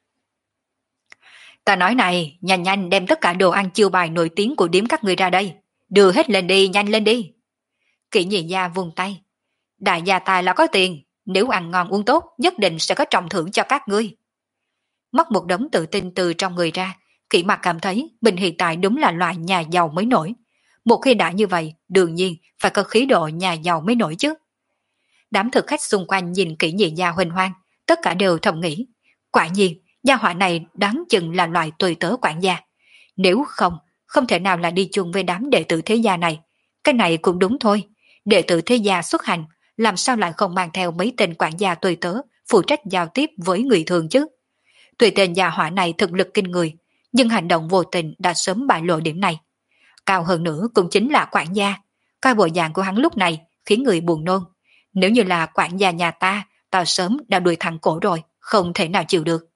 Ta nói này, nhanh nhanh đem tất cả đồ ăn chiêu bài nổi tiếng của điếm các người ra đây. Đưa hết lên đi, nhanh lên đi. Kỷ Nhị Gia vung tay. Đại gia tài là có tiền, nếu ăn ngon uống tốt, nhất định sẽ có trọng thưởng cho các ngươi. Móc một đống tự tin từ trong người ra, Kỷ Mặc cảm thấy mình hiện tại đúng là loại nhà giàu mới nổi. Một khi đã như vậy, đương nhiên phải có khí độ nhà giàu mới nổi chứ. Đám thực khách xung quanh nhìn Kỷ Nhị Gia huỳnh hoang, tất cả đều thầm nghĩ. Quả nhiên, gia họa này đáng chừng là loại tùy tớ quản gia. Nếu không, không thể nào là đi chung với đám đệ tử thế gia này. Cái này cũng đúng thôi. Đệ tử thế gia xuất hành, làm sao lại không mang theo mấy tên quản gia tùy tớ, phụ trách giao tiếp với người thường chứ? Tùy tên gia họa này thực lực kinh người, nhưng hành động vô tình đã sớm bại lộ điểm này. Cao hơn nữa cũng chính là quản gia. Coi bộ dạng của hắn lúc này khiến người buồn nôn. Nếu như là quản gia nhà ta, ta sớm đã đuổi thẳng cổ rồi, không thể nào chịu được.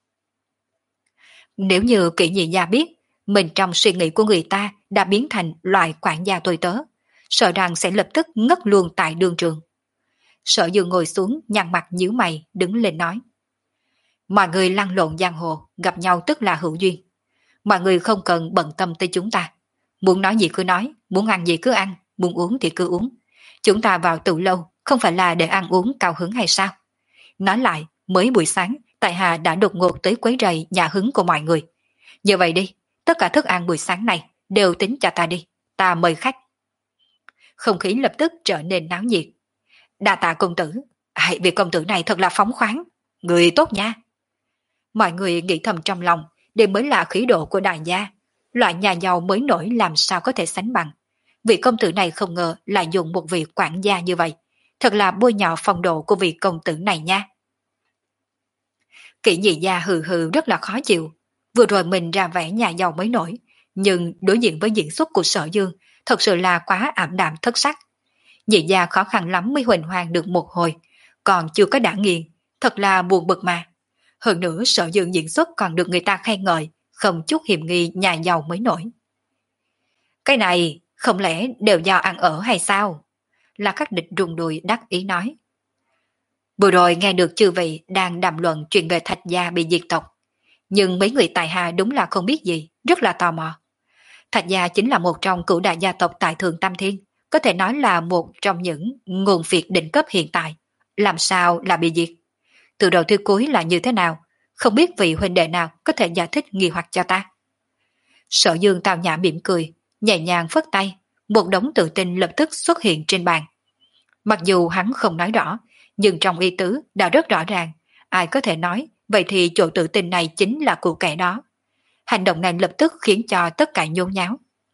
Nếu như Kỷ Nhị Gia biết, mình trong suy nghĩ của người ta đã biến thành loại quản gia tùy tớ, sợ rằng sẽ lập tức ngất luôn tại đường trường. Sở Dương ngồi xuống, nhăn mặt nhíu mày, đứng lên nói. Mọi người lăn lộn giang hồ, gặp nhau tức là hữu duyên. Mọi người không cần bận tâm tới chúng ta. Muốn nói gì cứ nói, muốn ăn gì cứ ăn, muốn uống thì cứ uống. Chúng ta vào tụ lâu, không phải là để ăn uống cao hứng hay sao? Nói lại, mới buổi sáng, tại hạ đã đột ngột tới quấy rầy nhà hứng của mọi người. Như vậy đi, tất cả thức ăn buổi sáng này đều tính cho ta đi, ta mời khách. Không khí lập tức trở nên náo nhiệt. Đa tạ công tử, hãy vị công tử này thật là phóng khoáng, người tốt nha. Mọi người nghĩ thầm trong lòng, đây mới là khí độ của đại gia. Loại nhà giàu mới nổi làm sao có thể sánh bằng. Vị công tử này không ngờ lại dùng một vị quản gia như vậy. Thật là bôi nhọ phong độ của vị công tử này nha. Kỷ Nhị Gia hừ hừ rất là khó chịu. Vừa rồi mình ra vẻ nhà giàu mới nổi, nhưng đối diện với diễn xuất của Sở Dương, thật sự là quá ảm đạm thất sắc. Nhị Gia khó khăn lắm mới huỳnh hoang được một hồi, còn chưa có đã nghiền, thật là buồn bực mà. Hơn nữa Sở Dương diễn xuất còn được người ta khen ngợi, không chút hiềm nghi nhà giàu mới nổi. Cái này không lẽ đều do ăn ở hay sao? Là Khắc Địch rùng đùi đắc ý nói. Vừa rồi nghe được chư vị đang đàm luận chuyện về Thạch Gia bị diệt tộc, nhưng mấy người tại hạ đúng là không biết gì, rất là tò mò. Thạch Gia chính là một trong cửu đại gia tộc tại Thượng Tam Thiên, có thể nói là một trong những nguồn phiệt đỉnh cấp hiện tại. Làm sao là bị diệt? Từ đầu tới cuối là như thế nào? Không biết vị huynh đệ nào có thể giải thích nghi hoặc cho ta. Sở Dương tào nhã mỉm cười, nhẹ nhàng phất tay, một đống tự tin lập tức xuất hiện trên bàn. Mặc dù hắn không nói rõ, nhưng trong ý tứ đã rất rõ ràng, ai có thể nói, vậy thì chỗ tự tin này chính là của kẻ đó. Hành động này lập tức khiến cho tất cả nhốn nháo.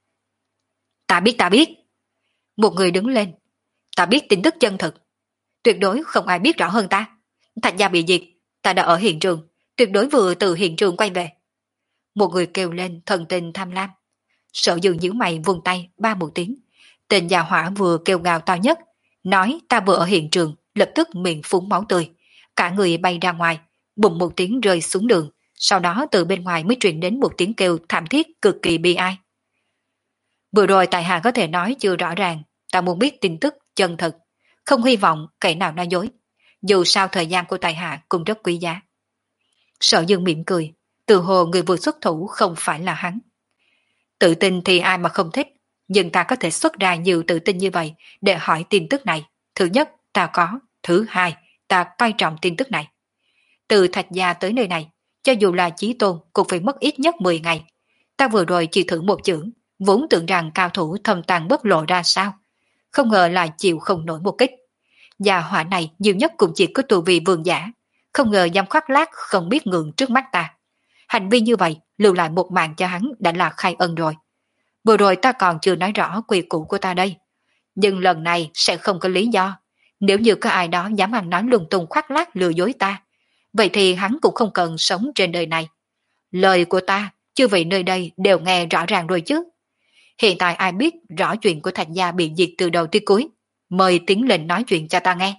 Ta biết ta biết. Một người đứng lên. Ta biết tin tức chân thực. Tuyệt đối không ai biết rõ hơn ta. Thạch Gia bị diệt, ta đã ở hiện trường, tuyệt đối vừa từ hiện trường quay về. Một người kêu lên thần tình tham lam. Sở Dương nhíu mày vung tay ba một tiếng. Tên già hỏa vừa kêu gào to nhất, nói ta vừa ở hiện trường, lập tức miệng phúng máu tươi. Cả người bay ra ngoài, bùng một tiếng rơi xuống đường, sau đó từ bên ngoài mới truyền đến một tiếng kêu thảm thiết cực kỳ bi ai. Vừa rồi tại hạ có thể nói chưa rõ ràng, ta muốn biết tin tức chân thật, không hy vọng kẻ nào nói dối. Dù sao thời gian của tại hạ cũng rất quý giá. Sở Dương mỉm cười, từ hồ người vừa xuất thủ không phải là hắn. Tự tin thì ai mà không thích, nhưng ta có thể xuất ra nhiều tự tin như vậy để hỏi tin tức này. Thứ nhất, ta có. Thứ hai, ta coi trọng tin tức này. Từ Thạch Gia tới nơi này, cho dù là Chí Tôn cũng phải mất ít nhất mười ngày. Ta vừa rồi chỉ thử một chưởng, vốn tưởng rằng cao thủ thâm tàng bất lộ ra sao. Không ngờ là chịu không nổi một kích. Gia hỏa này nhiều nhất cũng chỉ có tu vi vương giả. Không ngờ dám khoác lác không biết ngừng trước mắt ta. Hành vi như vậy lưu lại một mạng cho hắn đã là khai ân rồi. Vừa rồi ta còn chưa nói rõ quy củ của ta đây. Nhưng lần này sẽ không có lý do. Nếu như có ai đó dám ăn nói lung tung khoác lác lừa dối ta, vậy thì hắn cũng không cần sống trên đời này. Lời của ta, chư vị nơi đây đều nghe rõ ràng rồi chứ. Hiện tại ai biết rõ chuyện của Thạch gia bị diệt từ đầu tới cuối, mời tiến lên nói chuyện cho ta nghe.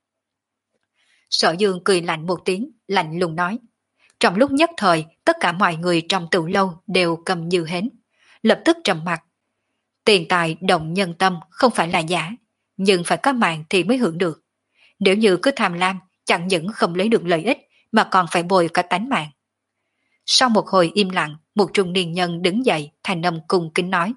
Sở Dương cười lạnh một tiếng, lạnh lùng nói. Trong lúc nhất thời, tất cả mọi người trong tiểu lâu đều cầm như hến, lập tức trầm mặt. Tiền tài động nhân tâm không phải là giả, nhưng phải có mạng thì mới hưởng được. Nếu như cứ tham lam, chẳng những không lấy được lợi ích mà còn phải bồi cả tánh mạng. Sau một hồi im lặng, một trung niên nhân đứng dậy, thành âm cung kính nói.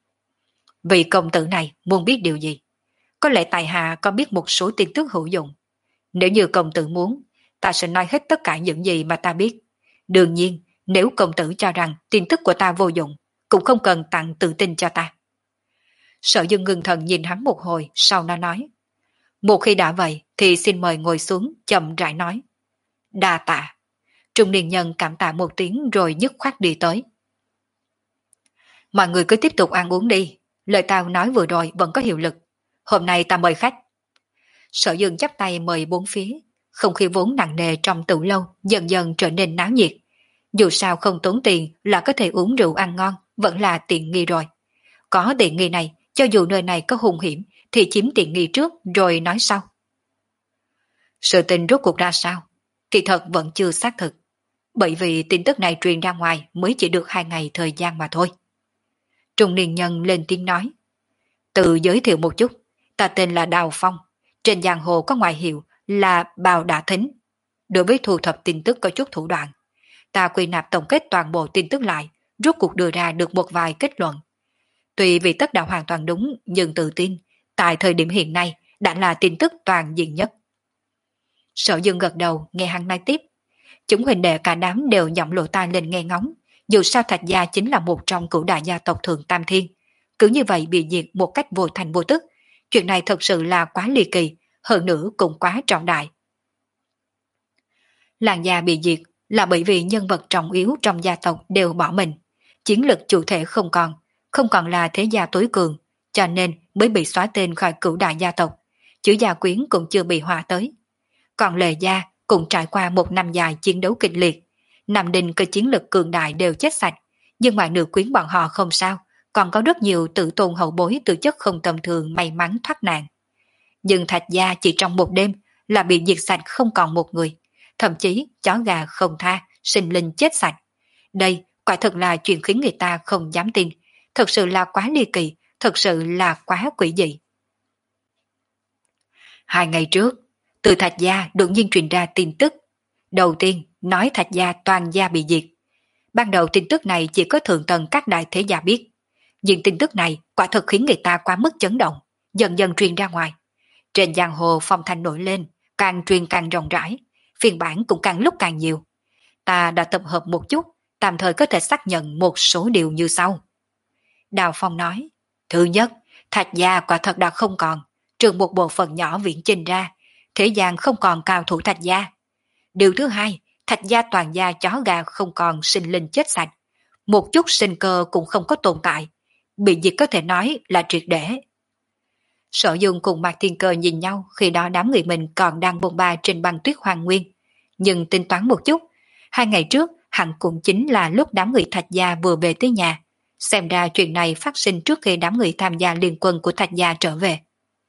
Vị công tử này muốn biết điều gì? Có lẽ tại hạ có biết một số tin tức hữu dụng. Nếu như công tử muốn, ta sẽ nói hết tất cả những gì mà ta biết. Đương nhiên, nếu công tử cho rằng tin tức của ta vô dụng, cũng không cần tặng tự tin cho ta. Sở Dương ngưng thần nhìn hắn một hồi, sau nó nói. Một khi đã vậy, thì xin mời ngồi xuống, chậm rãi nói. Đa tạ. Trung niên nhân cảm tạ một tiếng rồi dứt khoát đi tới. Mọi người cứ tiếp tục ăn uống đi, lời tao nói vừa rồi vẫn có hiệu lực. Hôm nay ta mời khách. Sở Dương chắp tay mời bốn phía, không khí vốn nặng nề trong tủ lâu dần dần trở nên náo nhiệt. Dù sao không tốn tiền là có thể uống rượu ăn ngon, vẫn là tiện nghi rồi. Có tiện nghi này, cho dù nơi này có hung hiểm, thì chiếm tiện nghi trước rồi nói sau. Sự tình rốt cuộc ra sao? Kỳ thật vẫn chưa xác thực. Bởi vì tin tức này truyền ra ngoài mới chỉ được hai ngày thời gian mà thôi. Trung niên nhân lên tiếng nói. Tự giới thiệu một chút, ta tên là Đào Phong. Trên giang hồ có ngoại hiệu là Bào Đả Thính. Đối với thu thập tin tức có chút thủ đoạn. Ta quy nạp tổng kết toàn bộ tin tức lại, rốt cuộc đưa ra được một vài kết luận. Tuy vì tất đã hoàn toàn đúng, nhưng tự tin, tại thời điểm hiện nay đã là tin tức toàn diện nhất. Sở Dương gật đầu nghe hắn nói tiếp. Chúng huynh đệ cả đám đều giọng lộ tai lên nghe ngóng. Dù sao Thạch gia chính là một trong cửu đại gia tộc Thượng Tam Thiên. Cứ như vậy bị diệt một cách vô thành vô tức. Chuyện này thật sự là quá ly kỳ, hơn nữa cũng quá trọng đại. Làng gia bị diệt là bởi vì nhân vật trọng yếu trong gia tộc đều bỏ mình. Chiến lực chủ thể không còn, không còn là thế gia tối cường, cho nên mới bị xóa tên khỏi cửu đại gia tộc. Chữ gia quyến cũng chưa bị hòa tới. Còn Lệ gia cũng trải qua một năm dài chiến đấu kịch liệt. Nam Đinh cơ chiến lực cường đại đều chết sạch, nhưng mà nữ quyến bọn họ không sao, còn có rất nhiều tự tôn hậu bối từ chất không tầm thường may mắn thoát nạn. Nhưng Thạch gia chỉ trong một đêm là bị diệt sạch không còn một người, thậm chí chó gà không tha, sinh linh chết sạch. Đây quả thật là chuyện khiến người ta không dám tin, thật sự là quá ly kỳ, thật sự là quá quỷ dị. Hai ngày trước, từ Thạch gia đột nhiên truyền ra tin tức. Đầu tiên nói Thạch gia toàn gia bị diệt. Ban đầu tin tức này chỉ có thượng tầng các đại thế gia biết. Nhưng tin tức này quả thật khiến người ta quá mức chấn động, dần dần truyền ra ngoài. Trên giang hồ phong thanh nổi lên, càng truyền càng rộng rãi, phiên bản cũng càng lúc càng nhiều. Ta đã tập hợp một chút, tạm thời có thể xác nhận một số điều như sau. Đào Phong nói, thứ nhất, Thạch gia quả thật đã không còn, trừ một bộ phận nhỏ viễn chinh ra, thế gian không còn cao thủ Thạch gia. Điều thứ hai, Thạch gia toàn gia chó gà không còn sinh linh chết sạch, một chút sinh cơ cũng không có tồn tại, bị diệt có thể nói là triệt để. Sở Dương cùng Mạc Thiên Cơ nhìn nhau khi đó đám người mình còn đang bôn ba trên băng tuyết hoang nguyên, nhưng tính toán một chút, hai ngày trước hẳn cũng chính là lúc đám người Thạch gia vừa về tới nhà, xem ra chuyện này phát sinh trước khi đám người tham gia liên quân của Thạch gia trở về.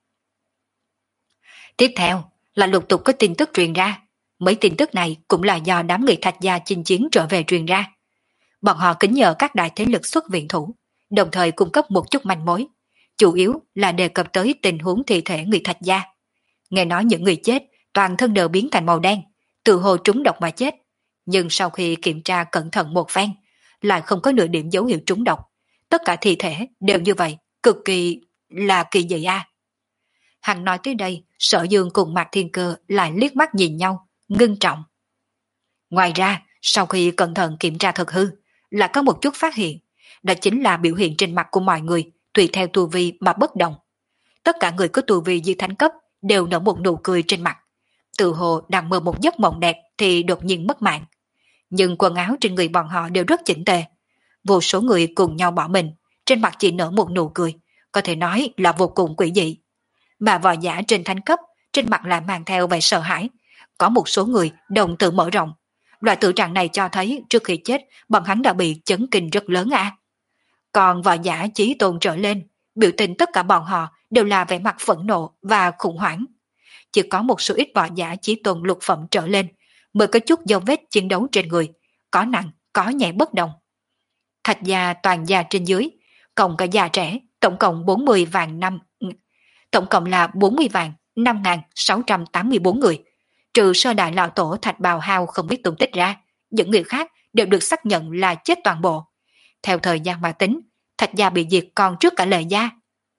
Tiếp theo là lục tục có tin tức truyền ra, mấy tin tức này cũng là do đám người Thạch gia chinh chiến trở về truyền ra. Bọn họ kính nhờ các đại thế lực xuất viện thủ, đồng thời cung cấp một chút manh mối, chủ yếu là đề cập tới tình huống thi thể người Thạch gia. Nghe nói những người chết toàn thân đều biến thành màu đen, tự hồ trúng độc mà chết, nhưng sau khi kiểm tra cẩn thận một phen, lại không có nửa điểm dấu hiệu trúng độc. Tất cả thi thể đều như vậy, cực kỳ là kỳ dị a. À. Hắn nói tới đây, Sở Dương cùng Mạc Thiên Cơ lại liếc mắt nhìn nhau, ngưng trọng. Ngoài ra, sau khi cẩn thận kiểm tra thật hư, là có một chút phát hiện, đó chính là biểu hiện trên mặt của mọi người tùy theo tu vi mà bất đồng. Tất cả người có tu vi dưới thánh cấp đều nở một nụ cười trên mặt, tự hồ đang mơ một giấc mộng đẹp thì đột nhiên mất mạng. Nhưng quần áo trên người bọn họ đều rất chỉnh tề. Vô số người cùng nhau bỏ mình, trên mặt chỉ nở một nụ cười, có thể nói là vô cùng quỷ dị. Mà võ giả trên thánh cấp, trên mặt lại mang theo vẻ sợ hãi. Có một số người đồng tử mở rộng. Loại tự trạng này cho thấy trước khi chết, bọn hắn đã bị chấn kinh rất lớn à. Còn võ giả chí tôn trở lên, biểu tình tất cả bọn họ đều là vẻ mặt phẫn nộ và khủng hoảng. Chỉ có một số ít võ giả chí tôn lục phẩm trở lên mới có chút dấu vết chiến đấu trên người, có nặng, có nhẹ bất đồng. Thạch gia toàn gia trên dưới, cộng cả già trẻ, tổng cộng bốn mươi vạn năm, tổng cộng là bốn mươi vạn năm nghìn sáu trăm tám mươi bốn người. Trừ sơ đại lão tổ Thạch Bào Hao không biết tung tích ra, những người khác đều được xác nhận là chết toàn bộ. Theo thời gian mà tính, Thạch gia bị diệt còn trước cả Lệ gia.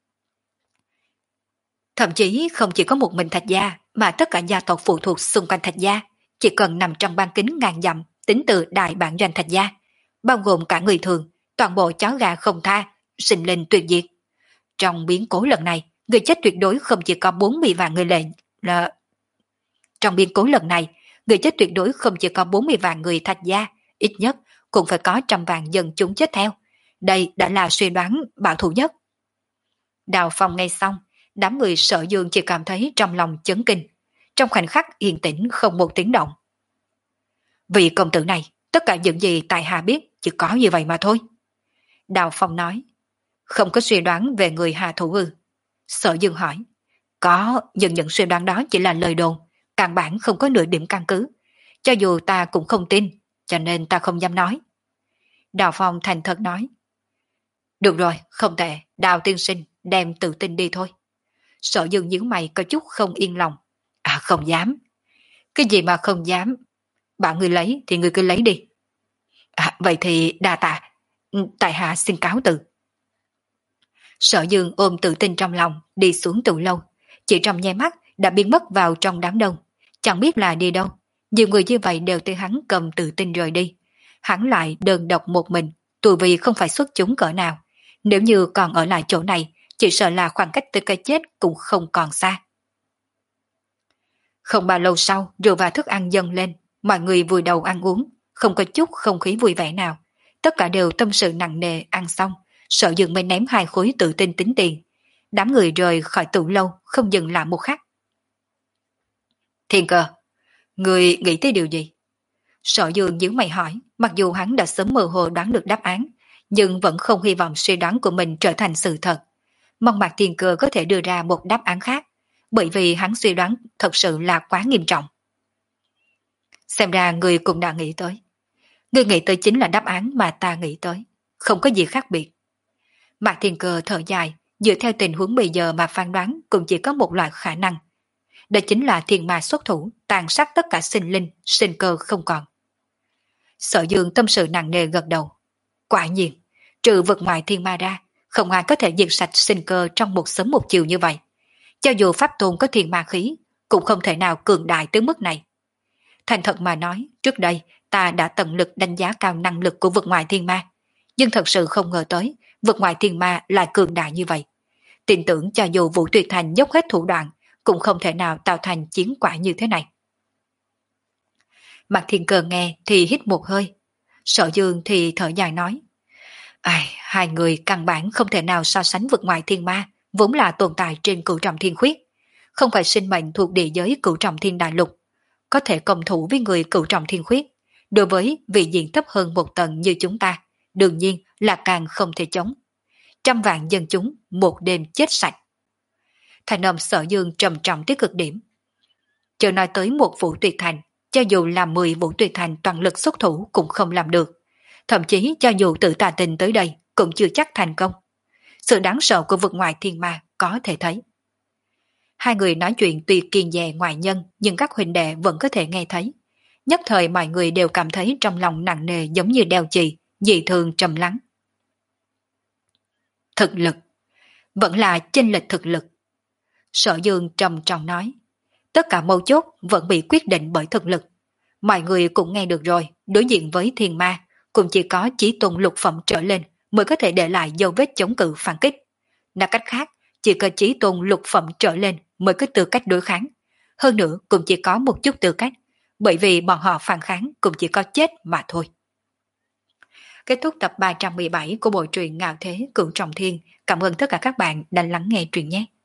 Thậm chí không chỉ có một mình Thạch gia, mà tất cả gia tộc phụ thuộc xung quanh Thạch gia, chỉ cần nằm trong ban kính ngàn dặm tính từ đại bản doanh Thạch gia, bao gồm cả người thường, toàn bộ chó gà không tha, sinh linh tuyệt diệt. Trong biến cố lần này, người chết tuyệt đối không chỉ có bốn mươi vạn người lệnh là... Trong biến cố lần này, người chết tuyệt đối không chỉ có bốn mươi vạn người Thạch gia, ít nhất cũng phải có trăm vạn dân chúng chết theo. Đây đã là suy đoán bảo thủ nhất. Đào Phong nghe xong, đám người Sở Dương chỉ cảm thấy trong lòng chấn kinh. Trong khoảnh khắc yên tĩnh không một tiếng động. Vì công tử này, tất cả những gì tại hạ biết chỉ có như vậy mà thôi. Đào Phong nói, không có suy đoán về người hạ thủ ư? Sở Dương hỏi, có, nhưng những suy đoán đó chỉ là lời đồn, căn bản không có nửa điểm căn cứ. Cho dù ta cũng không tin, cho nên ta không dám nói. Đào Phong thành thật nói, được rồi, không tệ, Đào tiên sinh, đem tự tin đi thôi. Sở Dương nhíu mày có chút không yên lòng. À không dám. Cái gì mà không dám? Bảo người lấy thì người cứ lấy đi. À, vậy thì đa tạ, tại hạ xin cáo từ. Sở Dương ôm tự tin trong lòng, đi xuống từ lâu. Chỉ trong nháy mắt đã biến mất vào trong đám đông. Chẳng biết là đi đâu. Nhiều người như vậy đều thấy hắn cầm tự tin rời đi. Hắn lại đơn độc một mình, tù vì không phải xuất chúng cỡ nào. Nếu như còn ở lại chỗ này, chỉ sợ là khoảng cách tới cái chết cũng không còn xa. Không bao lâu sau, rượu và thức ăn dâng lên, mọi người vùi đầu ăn uống, không có chút không khí vui vẻ nào. Tất cả đều tâm sự nặng nề, ăn xong, Sở Dương mới ném hai khối tự tin tính tiền. Đám người rời khỏi tủ lâu, không dừng lại một khắc. Thiên Cơ, người nghĩ tới điều gì? Sở Dương nhíu mày hỏi, mặc dù hắn đã sớm mơ hồ đoán được đáp án, nhưng vẫn không hy vọng suy đoán của mình trở thành sự thật. Mong Mạc Thiên Cơ có thể đưa ra một đáp án khác, bởi vì hắn suy đoán thật sự là quá nghiêm trọng. Xem ra người cũng đã nghĩ tới. Người nghĩ tới chính là đáp án mà ta nghĩ tới, không có gì khác biệt. Mạc Thiên Cơ thở dài, dựa theo tình huống bây giờ mà phán đoán cũng chỉ có một loại khả năng. Đó chính là thiên ma xuất thủ, tàn sát tất cả sinh linh, sinh cơ không còn. Sở Dương tâm sự nặng nề gật đầu. Quả nhiên, trừ vực ngoài thiên ma ra, không ai có thể diệt sạch sinh cơ trong một sớm một chiều như vậy. Cho dù pháp tôn có thiên ma khí, cũng không thể nào cường đại tới mức này. Thành thật mà nói, trước đây ta đã tận lực đánh giá cao năng lực của vực ngoại thiên ma, nhưng thật sự không ngờ tới vực ngoại thiên ma lại cường đại như vậy. Tin tưởng cho dù Vũ Tuyệt Thành dốc hết thủ đoạn, cũng không thể nào tạo thành chiến quả như thế này. Mạc Thiên Cơ nghe thì hít một hơi, Sở Dương thì thở dài nói, ai, hai người căn bản không thể nào so sánh vực ngoại thiên ma, vốn là tồn tại trên cửu trọng thiên khuyết, không phải sinh mệnh thuộc địa giới cửu trọng thiên đại lục, có thể công thủ với người cửu trọng thiên khuyết, đối với vị diện thấp hơn một tầng như chúng ta, đương nhiên là càng không thể chống. Trăm vạn dân chúng một đêm chết sạch. Thành âm Sở Dương trầm trọng tới cực điểm. Chờ nói tới một Vũ Tuyệt Thành, cho dù là mười Vũ Tuyệt Thành toàn lực xuất thủ cũng không làm được. Thậm chí cho dù tự tà tình tới đây cũng chưa chắc thành công. Sự đáng sợ của vực ngoại thiên ma có thể thấy. Hai người nói chuyện tuy kiên dè ngoại nhân, nhưng các huynh đệ vẫn có thể nghe thấy. Nhất thời mọi người đều cảm thấy trong lòng nặng nề giống như đeo chì, dị thường trầm lắng. Thực lực, vẫn là chênh lệch thực lực. Sở Dương trầm trọng nói, tất cả mấu chốt vẫn bị quyết định bởi thực lực. Mọi người cũng nghe được rồi, đối diện với thiên ma, cũng chỉ có chí tôn lục phẩm trở lên mới có thể để lại dấu vết chống cự phản kích. Nói cách khác, chỉ có chí tôn lục phẩm trở lên mới có tư cách đối kháng. Hơn nữa cũng chỉ có một chút tư cách, bởi vì bọn họ phản kháng cũng chỉ có chết mà thôi. Kết thúc tập ba trăm mười bảy của bộ truyện Ngạo Thế Cửu Trọng Thiên. Cảm ơn tất cả các bạn đã lắng nghe truyện nhé.